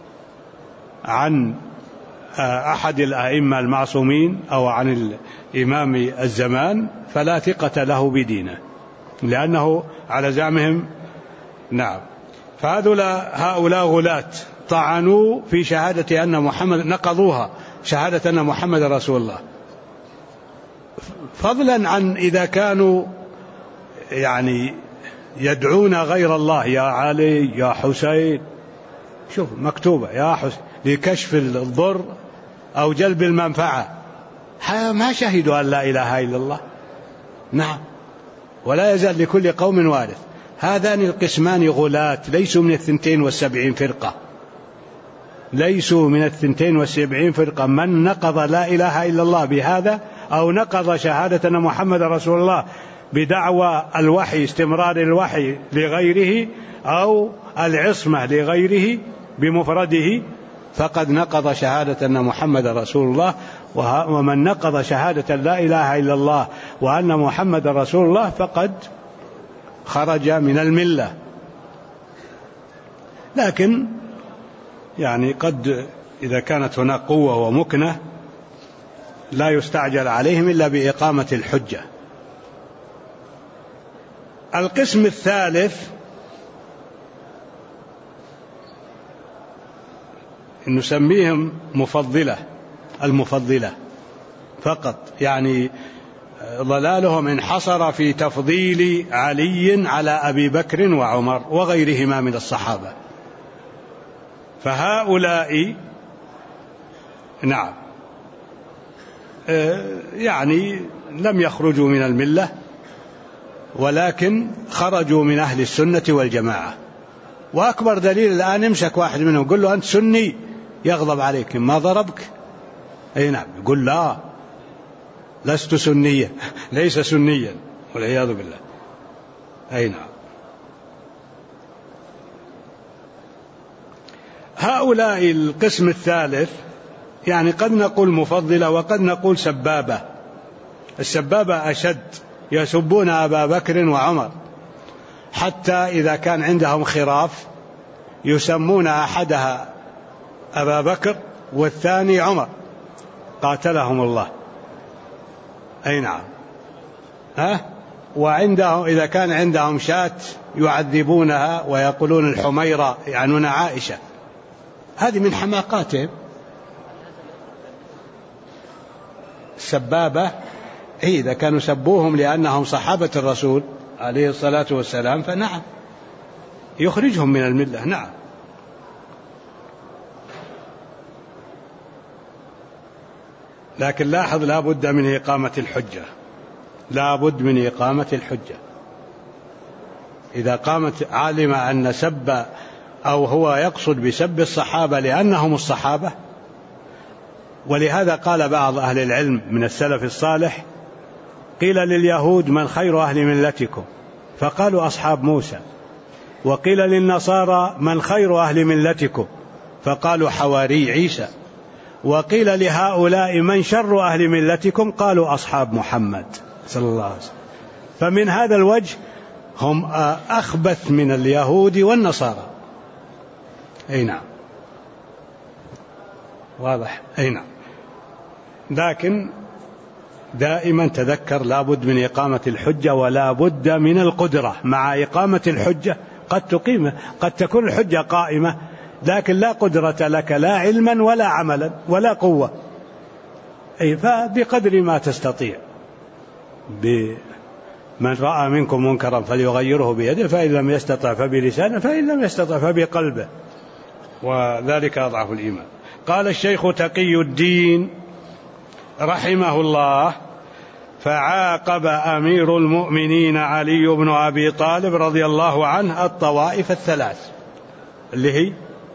عن أحد الأئمة المعصومين أو عن الإمام الزمان فلا ثقة له بدينه، لأنه على زعمهم نعم. فهؤلاء غلاة طعنوا في شهادة أن محمد، نقضوها شهادة أن محمد رسول الله، فضلا عن إذا كانوا يعني يدعون غير الله، يا علي يا حسين، شوف مكتوبة يا حسين، لكشف الضر أو جلب المنفعة، ما شهدوا أن لا إله إلا الله. نعم. ولا يزال لكل قوم وارث. هذان القسمان غلاة ليسوا من 72 فرقة، ليسوا من 72 فرقة. من نقض لا إله إلا الله بهذا أو نقض شهادة أن محمد رسول الله بدعوى الوحي، استمرار الوحي لغيره أو العصمة لغيره بمفرده، فقد نقض شهادة أن محمد رسول الله. ومن نقض شهادة لا إله إلا الله وأن محمد رسول الله فقد خرج من الملة. لكن يعني قد إذا كانت هناك قوة ومكنة لا يستعجل عليهم إلا بإقامة الحجة. القسم الثالث نسميهم المفضلة فقط، يعني ضلالهم انحصر في تفضيل علي على أبي بكر وعمر وغيرهما من الصحابة. فهؤلاء نعم يعني لم يخرجوا من الملة، ولكن خرجوا من أهل السنة والجماعة. وأكبر دليل الآن امسك واحد منهم قل له أنت سني يغضب عليك، ما ضربك؟ أي نعم، يقول لا لست سنيا، ليس سنيا والعياذ بالله. أي نعم. هؤلاء القسم الثالث يعني قد نقول مفضلة وقد نقول سبابة. السبابة أشد، يسبون أبا بكر وعمر، حتى إذا كان عندهم خراف يسمون أحدها أبا بكر والثاني عمر قاتلهم الله. أي نعم. وعندهم إذا كان عندهم شاة يعذبونها ويقولون الحميرة، يعنون عائشة. هذه من حماقاتهم. السبابة إذا كانوا سبوهم لأنهم صحابة الرسول عليه الصلاة والسلام فنعم يخرجهم من الملة. نعم. لكن لاحظ لا بد من إقامة الحجة، لا بد من إقامة الحجة. إذا قامت عالم أن سب أو هو يقصد بسب الصحابة لأنهم الصحابة، ولهذا قال بعض أهل العلم من السلف الصالح قيل لليهود من خير أهل ملتكم؟ فقالوا أصحاب موسى. وقيل للنصارى من خير أهل ملتكم؟ فقالوا حواري عيسى. وقيل لهؤلاء من شر أهل ملتكم؟ قالوا أصحاب محمد صلى الله عليه وسلم. فمن هذا الوجه هم أخبث من اليهود والنصارى. أي نعم، واضح. أي نعم. لكن دائما تذكر لا بد من إقامة الحجة ولا بد من القدرة. مع إقامة الحجة قد تكون الحجة قائمة لكن لا قدرة لك، لا علما ولا عملا ولا قوة. أي فبقدر ما تستطيع. من رأى منكم منكرا فليغيره بيده، فإن لم يستطع فبلسانه، فإن لم يستطع فبقلبه، وذلك أضعف الإيمان. قال الشيخ تقي الدين رحمه الله: فعاقب أمير المؤمنين علي بن أبي طالب رضي الله عنه الطوائف الثلاث اللي هي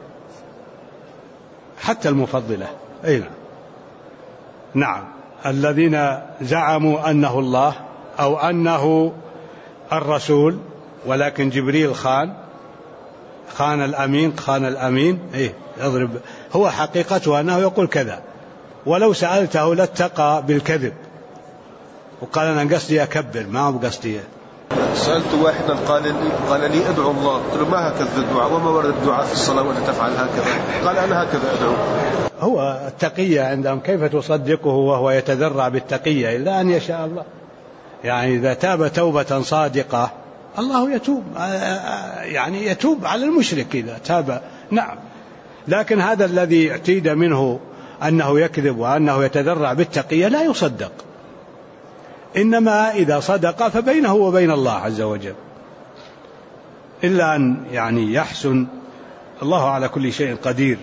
حتى المفضلة. أي نعم. نعم، الذين زعموا أنه الله أو أنه الرسول، ولكن جبريل خان الأمين. إيه يضرب، هو حقيقته أنه يقول كذا، ولو سألته لاتقى بالكذب وقال أنا قصدي أكبر، ما هو بقصدي. سألت واحدا قال لي أدعو الله، قلت له ما هكذا الدعاء وما ورد الدعاء في الصلاة وأنت تفعل هكذا؟ قال أنا هكذا أدعو. هو التقية عندهم كيف تصدقه وهو يتذرع بالتقية إلا أن يشاء الله. يعني إذا تاب توبة صادقة الله يتوب، يعني يتوب على المشرك إذا تاب. نعم. لكن هذا الذي اعتيد منه أنه يكذب وأنه يتذرع بالتقية لا يصدق، إنما إذا صدق فبينه وبين الله عز وجل، إلا أن يعني يحسن. الله على كل شيء قدير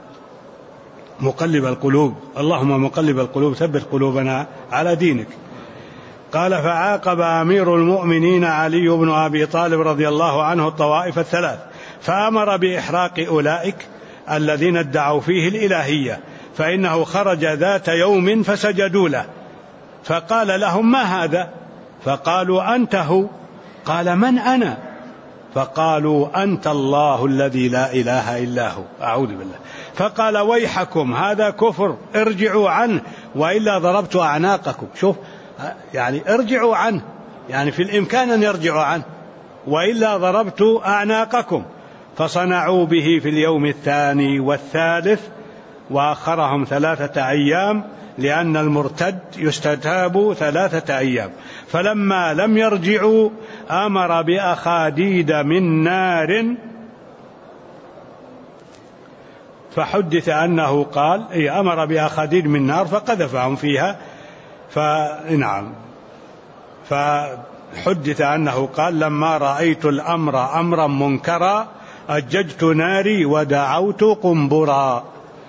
مقلب القلوب، اللهم مقلب القلوب ثبت قلوبنا على دينك. قال: فعاقب أمير المؤمنين علي بن أبي طالب رضي الله عنه الطوائف الثلاث، فأمر بإحراق أولئك الذين ادعوا فيه الإلهية، فإنه خرج ذات يوم فسجدوا له، فقال لهم: ما هذا؟ فقالوا: أنت هو. قال: من أنا؟ فقالوا: أنت الله الذي لا إله إلا هو. أعوذ بالله. فقال: ويحكم، هذا كفر، ارجعوا عنه وإلا ضربت أعناقكم. شوف، يعني ارجعوا عنه، يعني في الإمكان أن يرجعوا عنه، وإلا ضربت أعناقكم. فصنعوا به في اليوم الثاني والثالث، وآخرهم 3 أيام، لأن المرتد يستتاب 3 أيام. فلما لم يرجعوا أمر بأخاديد من نار، فحدث أنه قال أمر بأخاديد من نار فقذفهم فيها. فحدث أنه قال: لما رأيت الأمر أمرا منكرا أججت ناري ودعوت قنبرا.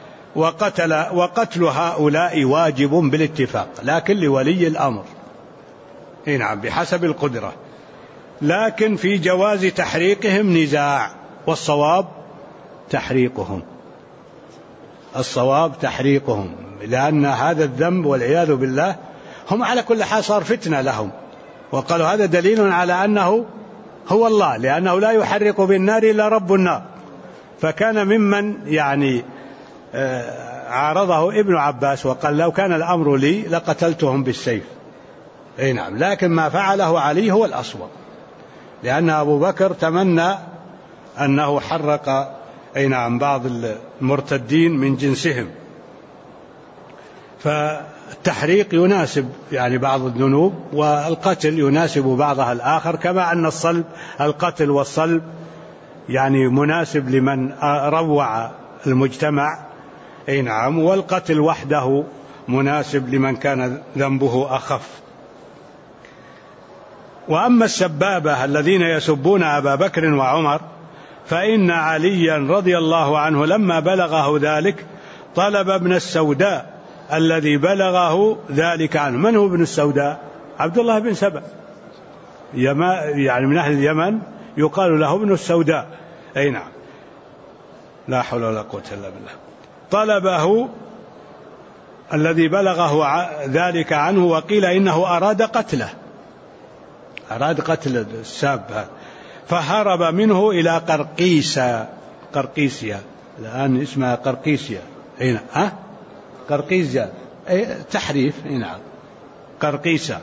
وقتل هؤلاء واجب بالاتفاق، لكن لولي الأمر بحسب القدرة، لكن في جواز تحريقهم نزاع، والصواب تحريقهم، الصواب تحريقهم، لأن هذا الذنب والعياذ بالله هم على كل حال صار فتنة لهم، وقالوا هذا دليل على أنه هو الله، لأنه لا يحرق بالنار إلا رب النار. فكان ممن عارضه ابن عباس وقال: لو كان الأمر لي لقتلتهم بالسيف. لكن ما فعله علي هو الأصوب، لأن أبو بكر تمنى أنه حرق بعض المرتدين من جنسهم، فالتحريق يناسب بعض الذنوب، والقتل يناسب بعضها الآخر، كما أن القتل والصلب مناسب لمن روع المجتمع، والقتل وحده مناسب لمن كان ذنبه أخف. وأما السبابة الذين يسبون أبا بكر وعمر، فإن عليا رضي الله عنه لما بلغه ذلك طلب ابن السوداء الذي بلغه ذلك عنه. من هو ابن السوداء؟ عبد الله بن سبأ، من أهل اليمن، يقال له ابن السوداء. لا حول ولا قوة إلا بالله. طلبه الذي بلغه ذلك عنه، وقيل إنه أراد قتله، أراد قتل الساب هذا، فهرب منه إلى قرقيسيا، الآن اسمها قرقيسيا، قرقيسيا تحريف، قرقيسة،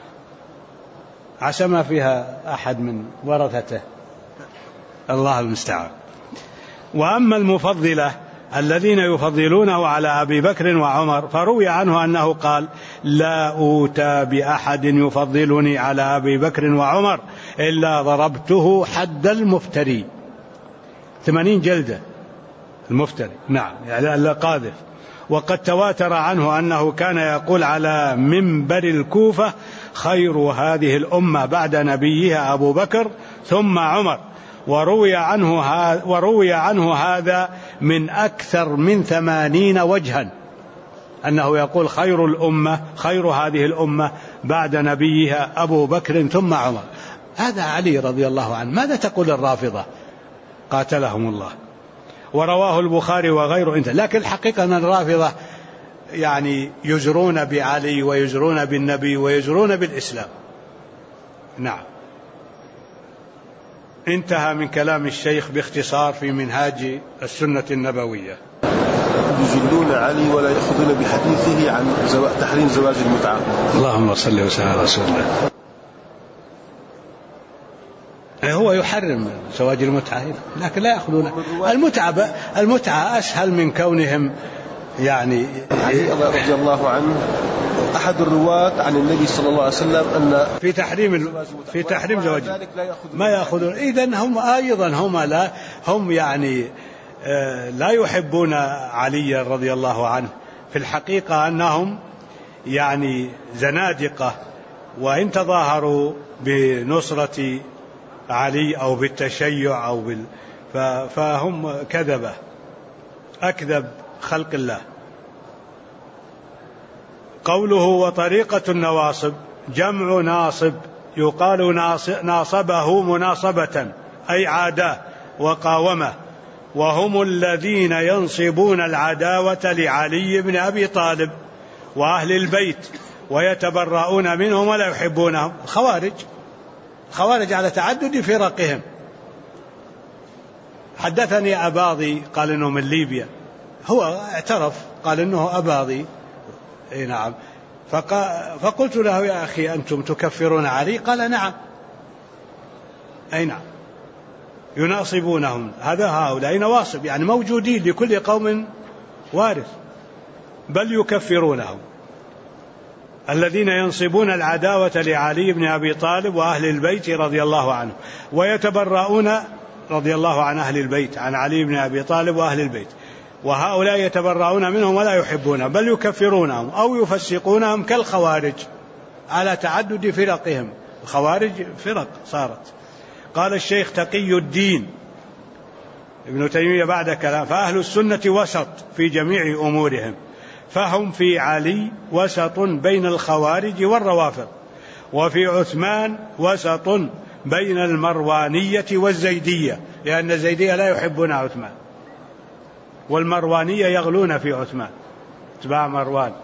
عسى ما فيها أحد من ورثته، الله المستعان. وأما المفضلة الذين يفضلونه على أبي بكر وعمر، فروي عنه أنه قال: لا أوتى بأحد يفضلني على أبي بكر وعمر إلا ضربته حد المفتري، 80 جلدة المفتري، القاذف. وقد تواتر عنه أنه كان يقول على منبر الكوفة: خير هذه الأمة بعد نبيها أبو بكر ثم عمر. وروي عنه هذا من أكثر من 80 وجها، أنه يقول خير هذه الأمة بعد نبيها أبو بكر ثم عمر. هذا علي رضي الله عنه. ماذا تقول الرافضة؟ قاتلهم الله. ورواه البخاري وغيره. لكن الحقيقة أن الرافضة يجرون بعلي ويجرون بالنبي ويجرون بالإسلام. انتهى من كلام الشيخ باختصار في منهاج السنة النبوية. يجلون علي ولا يأخذون بحديثه عن تحريم زواج المتعة. اللهم صل وسلم على رسول الله. هو يحرم زواج المتعة، لكن لا يأخذون المتعة أسهل من كونهم علي رضي الله عنه أحد الرواة عن النبي صلى الله عليه وسلم أن في تحريم زواج ما يأخذون. إذن هم أيضا هم لا يحبون علي رضي الله عنه. في الحقيقة أنهم زنادقة، وإن تظاهروا بنصرة علي أو بالتشيع فهم كذبة، أكذب خلق الله. قوله وطريقة النواصب جمع ناصب، يقال ناصبه مناصبة أي عاداه وقاومه، وهم الذين ينصبون العداوة لعلي بن أبي طالب وأهل البيت ويتبرؤون منهم ولا يحبونهم. خوارج على تعدد فرقهم. حدثني أباضي قال إنه من ليبيا، هو اعترف قال إنه أباضي. نعم. فقلت له يا أخي أنتم تكفرون علي؟ قال نعم. أي نعم، يناصبونهم. هؤلاء نواصب، يعني موجودين لكل قوم وارث، بل يكفرونهم. الذين ينصبون العداوة لعلي بن أبي طالب وأهل البيت رضي الله عنه، ويتبرؤون رضي الله عن أهل البيت، عن علي بن أبي طالب وأهل البيت، وهؤلاء يتبرؤون منهم ولا يحبونهم بل يكفرونهم أو يفسقونهم كالخوارج على تعدد فرقهم. الخوارج فرق صارت. قال الشيخ تقي الدين ابن تيمية بعد كلام: فأهل السنة وسط في جميع أمورهم، فهم في علي وسط بين الخوارج والروافض، وفي عثمان وسط بين المروانية والزيدية، لأن الزيدية لا يحبون عثمان، والمروانية يغلون في عثمان اتباع مروان.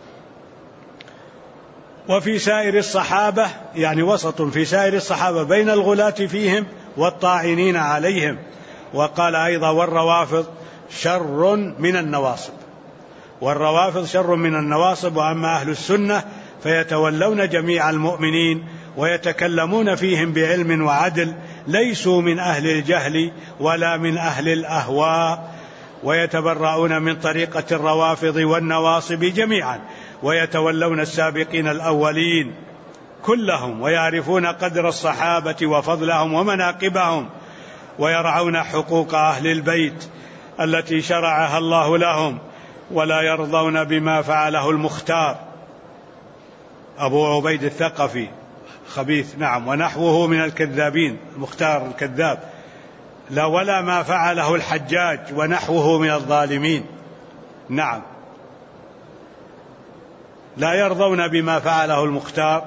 وفي سائر الصحابة، يعني وسط في سائر الصحابة بين الغلاة فيهم والطاعنين عليهم. وقال أيضا: والروافض شر من النواصب. والروافض شر من النواصب. وأما أهل السنة فيتولون جميع المؤمنين ويتكلمون فيهم بعلم وعدل، ليسوا من أهل الجهل ولا من أهل الأهواء، ويتبرؤون من طريقة الروافض والنواصب جميعا، ويتولون السابقين الأولين كلهم، ويعرفون قدر الصحابة وفضلهم ومناقبهم، ويرعون حقوق أهل البيت التي شرعها الله لهم، ولا يرضون بما فعله المختار أبو عبيد الثقفي خبيث، نعم، ونحوه من الكذابين، المختار الكذاب، لا ولا ما فعله الحجاج ونحوه من الظالمين، نعم، لا يرضون بما فعله المختار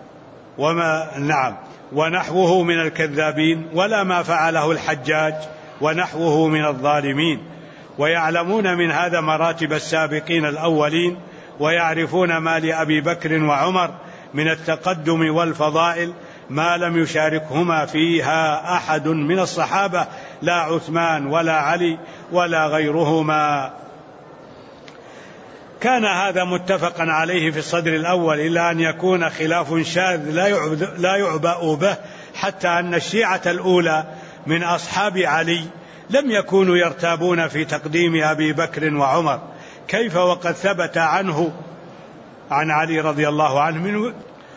ونحوه من الكذابين، ولا ما فعله الحجاج ونحوه من الظالمين. ويعلمون من هذا مراتب السابقين الأولين، ويعرفون ما لأبي بكر وعمر من التقدم والفضائل ما لم يشاركهما فيها أحد من الصحابة، لا عثمان ولا علي ولا غيرهما. كان هذا متفقا عليه في الصدر الأول، إلا أن يكون خلاف شاذ لا يعبأ به، حتى أن الشيعة الأولى من أصحاب علي لم يكونوا يرتابون في تقديم أبي بكر وعمر، كيف وقد ثبت عنه عن علي رضي الله عنه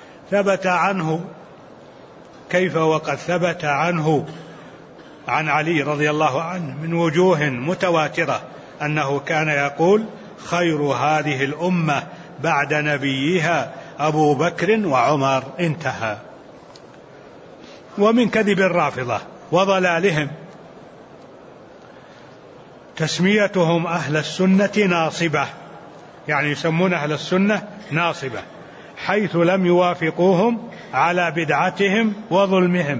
كيف وقد ثبت عنه عن علي رضي الله عنه من وجوه متواترة أنه كان يقول: خير هذه الأمة بعد نبيها أبو بكر وعمر. انتهى. ومن كذب الرافضة وضلالهم تسميتهم أهل السنة ناصبة، يعني يسمون أهل السنة ناصبة، حيث لم يوافقوهم على بدعتهم وظلمهم.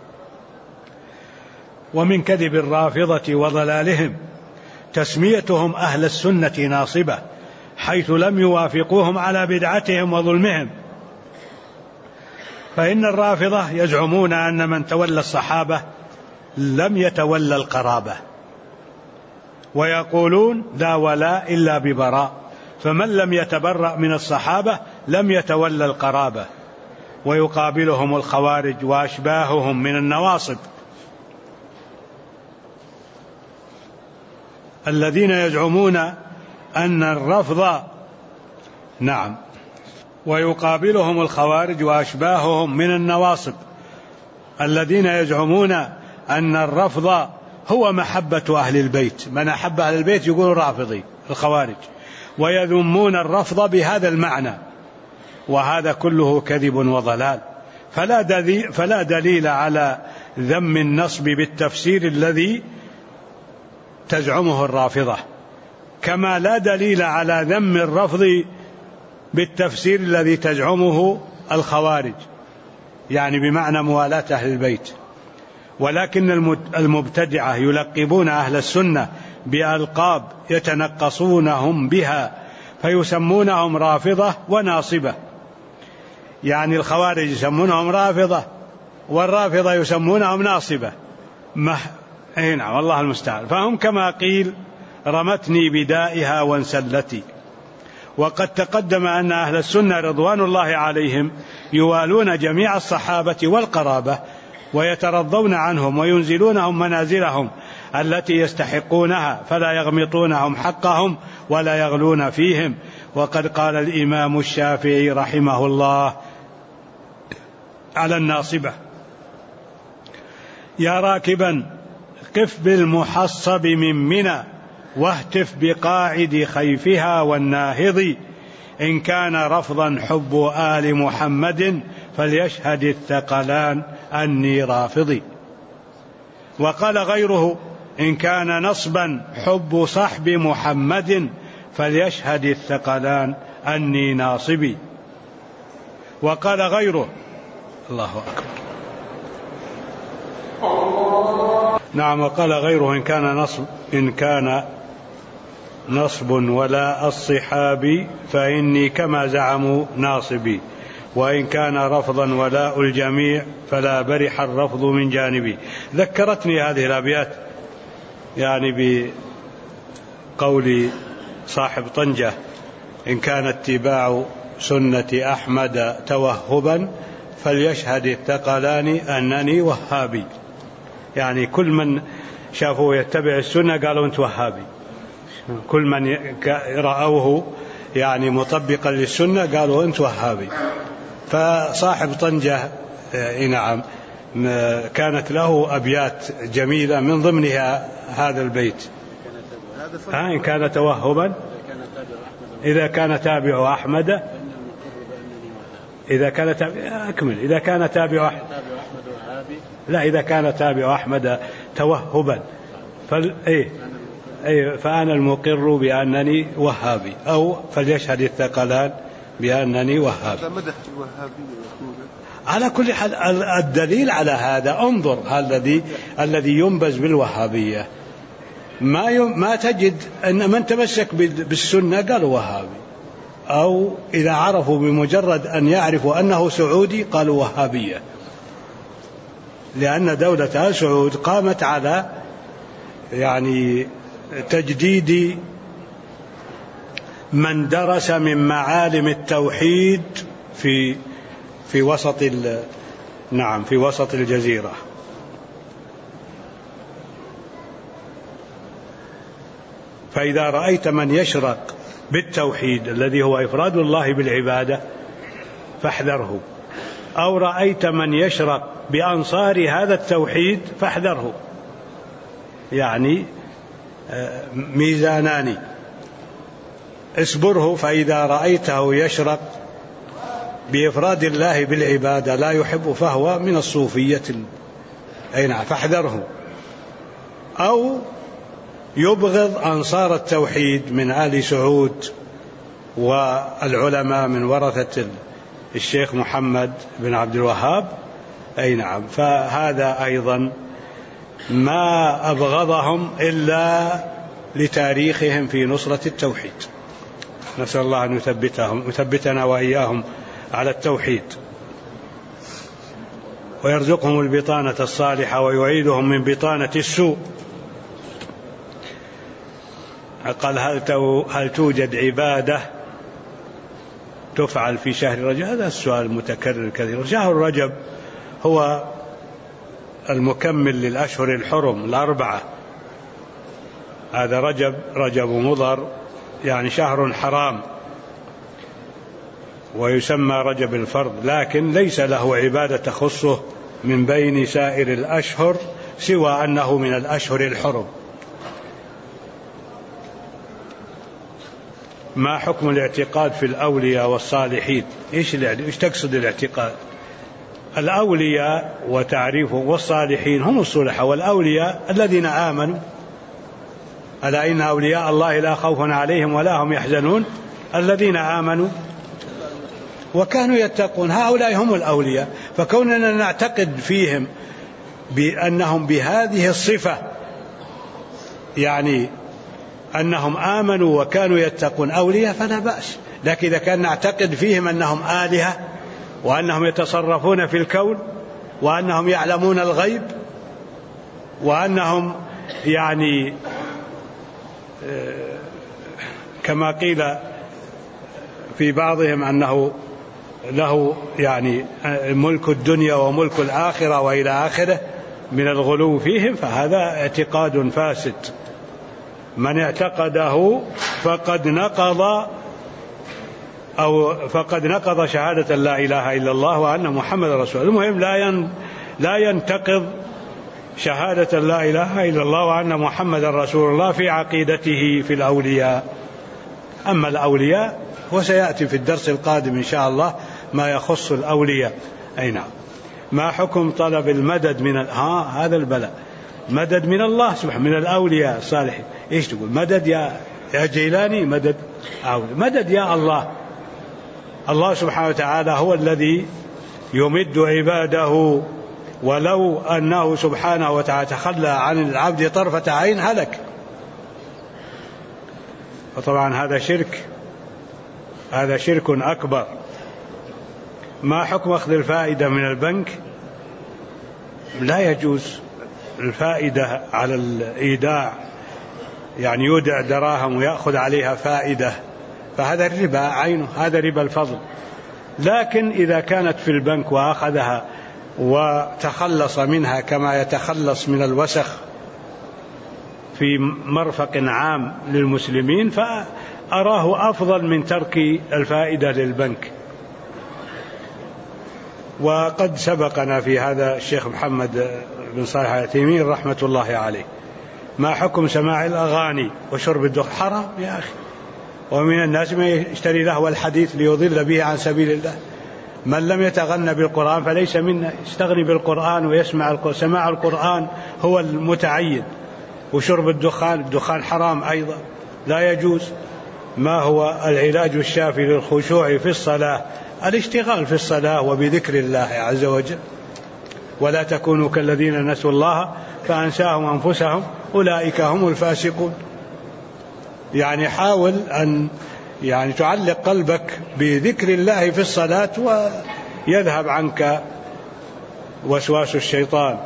ومن كذب الرافضة وضلالهم تسميتهم أهل السنة ناصبة، حيث لم يوافقوهم على بدعتهم وظلمهم. فإن الرافضة يزعمون أن من تولى الصحابة لم يتولى القرابة، ويقولون: لا ولاء إلا ببراء، فمن لم يتبرأ من الصحابة لم يتولى القرابة. ويقابلهم الخوارج وأشباههم من النواصب الذين يزعمون أن الرفض ويقابلهم الخوارج وأشباههم من النواصب الذين يزعمون أن الرفض هو محبة أهل البيت، من أحب أهل البيت يقول رافضي، الخوارج، ويذمون الرفض بهذا المعنى، وهذا كله كذب وضلال. فلا دليل على ذم النصب بالتفسير الذي تزعمه الرافضة، كما لا دليل على ذم الرفض بالتفسير الذي تزعمه الخوارج، يعني بمعنى موالاة أهل البيت. ولكن المبتدعة يلقبون أهل السنة بألقاب يتنقصونهم بها فيسمونهم رافضة وناصبة. يعني الخوارج يسمونهم رافضة والرافضة يسمونهم ناصبة. نعم والله المستعان. فهم كما قيل رمتني بدائها وانسلتي. وقد تقدم أن أهل السنة رضوان الله عليهم يوالون جميع الصحابة والقرابة ويترضون عنهم وينزلونهم منازلهم التي يستحقونها فلا يغمطونهم حقهم ولا يغلون فيهم. وقد قال الإمام الشافعي رحمه الله على الناصبة: يا راكبا قف بالمحصب من منى واهتف بقاعد خيفها والناهض، إن كان رفضا حب آل محمد فليشهد الثقلان أني رافضي. وقال غيره: إن كان نصبا حب صحب محمد فليشهد الثقلان أني ناصبي. وقال غيره: الله أكبر. نعم. وقال غيره: إن كان نصب ولا الصحاب فإني كما زعموا ناصبي، وإن كان رفضا ولاء الجميع فلا برح الرفض من جانبي. ذكرتني هذه الأبيات يعني بقول صاحب طنجة: إن كان اتباع سنة أحمد توهبا فليشهد الثقلان أنني وهابي. يعني كل من شافوه يتبع السنة قالوا أنت وهابي، كل من رأوه يعني مطبقا للسنة قالوا أنت وهابي. فصاحب طنجة نعم كانت له أبيات جميلة من ضمنها هذا البيت: إن كان توهبا إذا كان تابع أحمد إذا كان أكمل إذا كان تابع لا إذا كان تابع أحمد توهبا فأنا المقر بأنني وهابي، أو فليشهد الثقلان بأنني وهابي. هذا مدح الوهابية. على كل حال الدليل على هذا انظر الذي ينبز بالوهابية ما تجد أن من تمسك بالسنة قالوا وهابي، أو إذا عرفوا بمجرد أن يعرفوا أنه سعودي قالوا وهابية، لأن دولة آل سعود قامت على يعني تجديد من درس من معالم التوحيد في وسط الجزيرة. فإذا رأيت من يشرق بالتوحيد الذي هو إفراد الله بالعبادة فاحذره، أو رأيت من يشرق بأنصار هذا التوحيد فاحذره. يعني ميزانان، اصبره فإذا رأيته يشرق بإفراد الله بالعبادة لا يحب فهو من الصوفية فاحذره، أو يبغض أنصار التوحيد من آل سعود والعلماء من ورثة الشيخ محمد بن عبد الوهاب فهذا أيضا ما أبغضهم إلا لتاريخهم في نصرة التوحيد. نسأل الله أن يثبتنا وإياهم على التوحيد ويرزقهم البطانة الصالحة ويعيدهم من بطانة السوء. قال: هل توجد عبادة تفعل في شهر رجب؟ هذا السؤال المتكرر كثيرا. شهر رجب هو المكمل للأشهر الحرم الأربعة. هذا رجب مضر يعني شهر حرام ويسمى رجب الفرض، لكن ليس له عبادة تخصه من بين سائر الأشهر سوى أنه من الأشهر الحرم. ما حكم الاعتقاد في الأولياء والصالحين؟ إيش تقصد الاعتقاد؟ الأولياء وتعريفه والصالحين هم الصلحاء، والأولياء الذين آمنوا. ألا إن أولياء الله لا خوف عليهم ولا هم يحزنون الذين آمنوا وكانوا يتقون، هؤلاء هم الأولياء. فكوننا نعتقد فيهم بأنهم بهذه الصفة، يعني أنهم آمنوا وكانوا يتقون أولياء فلا بأس. لكن إذا كان نعتقد فيهم أنهم آلهة وأنهم يتصرفون في الكون وأنهم يعلمون الغيب وأنهم يعني كما قيل في بعضهم أنه له يعني ملك الدنيا وملك الآخرة وإلى آخره من الغلو فيهم، فهذا اعتقاد فاسد. من اعتقده فقد نقض شهادة لا إله إلا الله وأن محمد رسول الله. المهم لا ينتقض شهادة لا إله إلا الله وأن محمد رسول الله في عقيدته في الأولياء. أما الأولياء وسيأتي في الدرس القادم إن شاء الله ما يخص الأولياء. أي نعم. ما حكم طلب المدد من هذا البلاء؟ مدد من الله سبحانه، من الأولياء الصالحين. إيش تقول؟ مدد يا جيلاني؟ مدد يا الله. الله سبحانه وتعالى هو الذي يمد عباده، ولو أنه سبحانه وتعالى تخلى عن العبد طرفة عين هلك. وطبعا هذا شرك أكبر. ما حكم أخذ الفائدة من البنك؟ لا يجوز الفائدة على الإيداع، يعني يودع دراهم ويأخذ عليها فائدة، فهذا الربا عينه، هذا ربا الفضل. لكن إذا كانت في البنك وأخذها وتخلص منها كما يتخلص من الوسخ في مرفق عام للمسلمين فأراه أفضل من ترك الفائدة للبنك. وقد سبقنا في هذا الشيخ محمد بن صالح العثيمين رحمة الله عليه. ما حكم سماع الأغاني وشرب الدخان؟ حرام يا أخي. ومن الناس من يشتري لهو الحديث ليضل به عن سبيل الله. من لم يتغنى بالقرآن فليس منا. يستغني بالقرآن ويسمع سماع القرآن هو المتعين. وشرب الدخان حرام أيضا، لا يجوز. ما هو العلاج الشافي للخشوع في الصلاة؟ الاشتغال في الصلاة وبذكر الله عز وجل. ولا تكونوا كالذين نسوا الله فأنساهم أنفسهم أولئك هم الفاسقون. يعني حاول أن تعلق قلبك بذكر الله في الصلاة ويذهب عنك وسواس الشيطان.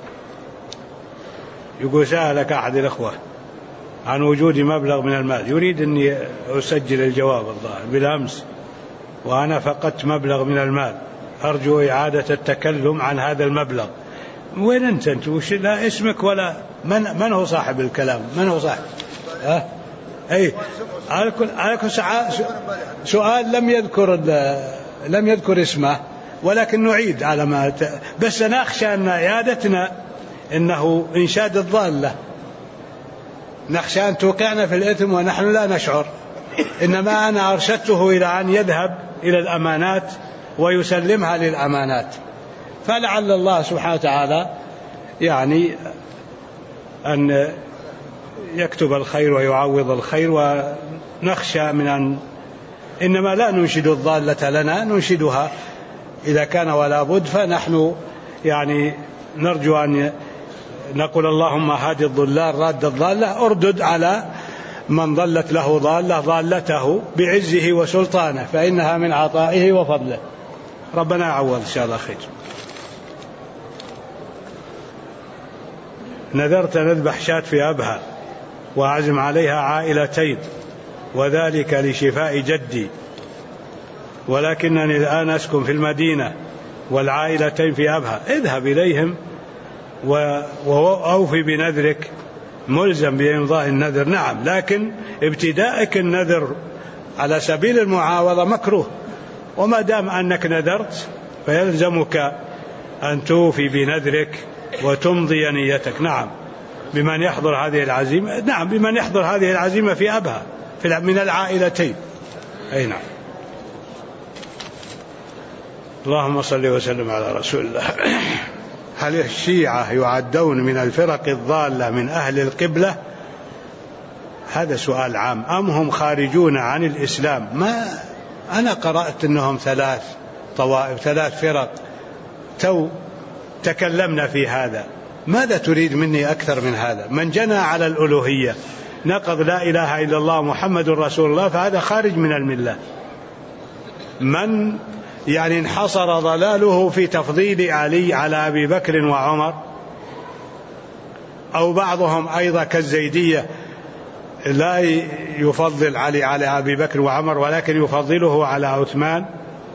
يقول سألك أحد الأخوة عن وجود مبلغ من المال، يريد أني أسجل الجواب الظاهر بالأمس، وأنا فقدت مبلغ من المال، أرجو إعادة التكلم عن هذا المبلغ. وين أنت وش لا اسمك ولا من هو صاحب الكلام؟ من هو صاحب؟ أي على كل سؤال لم يذكر اسمه، ولكن نعيد على ما بس أنا أخشى أن إعادتنا إنه إنشاد الضالة، نخشى أن توقعنا في الإثم ونحن لا نشعر. إنما أنا أرشدته إلى أن يذهب إلى الأمانات ويسلمها للأمانات، فلعل الله سبحانه وتعالى يعني أن يكتب الخير ويعوض الخير. ونخشى من أن إنما لا ننشد الضالة لنا، ننشدها إذا كان ولا بد. فنحن يعني نرجو أن نقول اللهم هادي الضلال راد الضالة، أردد على من ضلت له ضالته بعزه وسلطانه، فإنها من عطائه وفضله. ربنا يعوض إن شاء الله خير. نذرت نذبح شاة في أبها وأعزم عليها عائلتين، وذلك لشفاء جدي، ولكنني الآن أسكن في المدينة والعائلتين في أبها. اذهب إليهم وأوفي بنذرك، ملزم بإمضاء النذر نعم، لكن ابتدائك النذر على سبيل المعاوضة مكروه. وما دام أنك نذرت فيلزمك أن توفي بنذرك وتمضي نيتك. نعم بمن يحضر هذه العزيمة، نعم بمن يحضر هذه العزيمة في أبها من العائلتين. أي نعم. اللهم صل وسلم على رسول الله. هل الشيعة يعدون من الفرق الضالة من أهل القبلة؟ هذا سؤال عام. أم هم خارجون عن الإسلام؟ ما أنا قرأت أنهم 3 طوائف 3 فرق، تكلمنا في هذا. ماذا تريد مني أكثر من هذا؟ من جنى على الألوهية نقض لا إله إلا الله محمد رسول الله فهذا خارج من الملة. من يعني انحصر ضلاله في تفضيل علي على أبي بكر وعمر، أو بعضهم أيضا كالزيدية لا يفضل علي على أبي بكر وعمر ولكن يفضله على عثمان،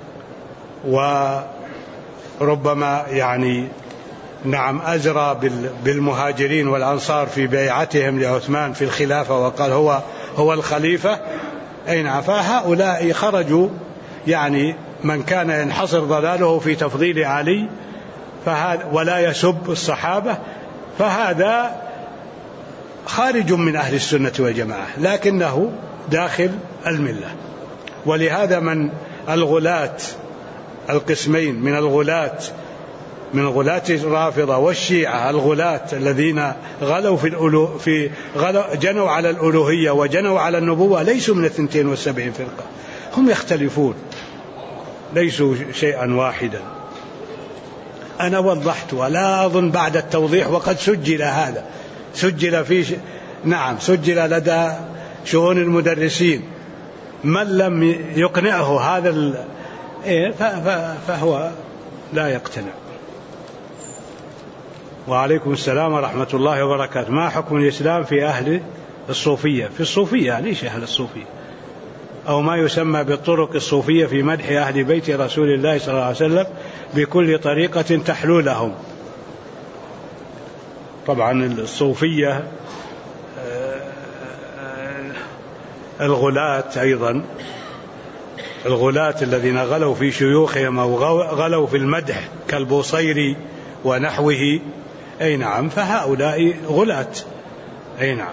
وربما يعني نعم أزرى بالمهاجرين والأنصار في بيعتهم لعثمان في الخلافة وقال هو الخليفة. أي نعم. فهؤلاء خرجوا يعني من كان ينحصر ضلاله في تفضيل علي فهذا ولا يسب الصحابة فهذا خارج من أهل السنة والجماعة لكنه داخل الملة. ولهذا من الغلاة القسمين من غلاة الرافضة والشيعة الغلاة الذين جنوا على الألوهية وجنوا على النبوة ليسوا من 72 فرقة، هم يختلفون ليسوا شيئا واحدا. أنا وضحت ولا أظن بعد التوضيح وقد سجل هذا، سجل لدى شؤون المدرسين. من لم يقنعه هذا فهو لا يقتنع. وعليكم السلام ورحمة الله وبركاته. ما حكم الإسلام في أهل الصوفية؟ في الصوفية ليش أهل الصوفية، أو ما يسمى بالطرق الصوفية في مدح أهل بيت رسول الله صلى الله عليه وسلم بكل طريقة تحلو لهم. طبعا الصوفية الغلاة أيضا، الغلاة الذين غلوا في شيوخهم أو غلوا في المدح كالبوصيري ونحوه. أي نعم. فهؤلاء غلاة. أي نعم.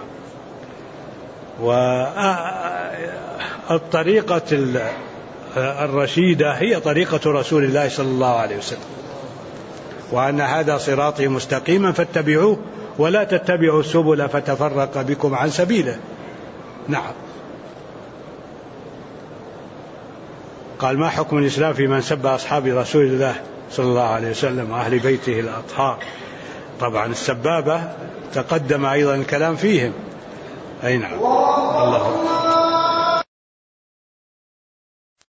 والطريقة الرشيدة هي طريقة رسول الله صلى الله عليه وسلم، وأن هذا صراطي مستقيما فاتبعوه ولا تتبعوا السبل فتفرق بكم عن سبيله. نعم. قال ما حكم الإسلام في من سب أصحاب رسول الله صلى الله عليه وسلم وأهل بيته الأطهار؟ طبعا السبابة تقدم أيضا الكلام فيهم. أي نعم. الله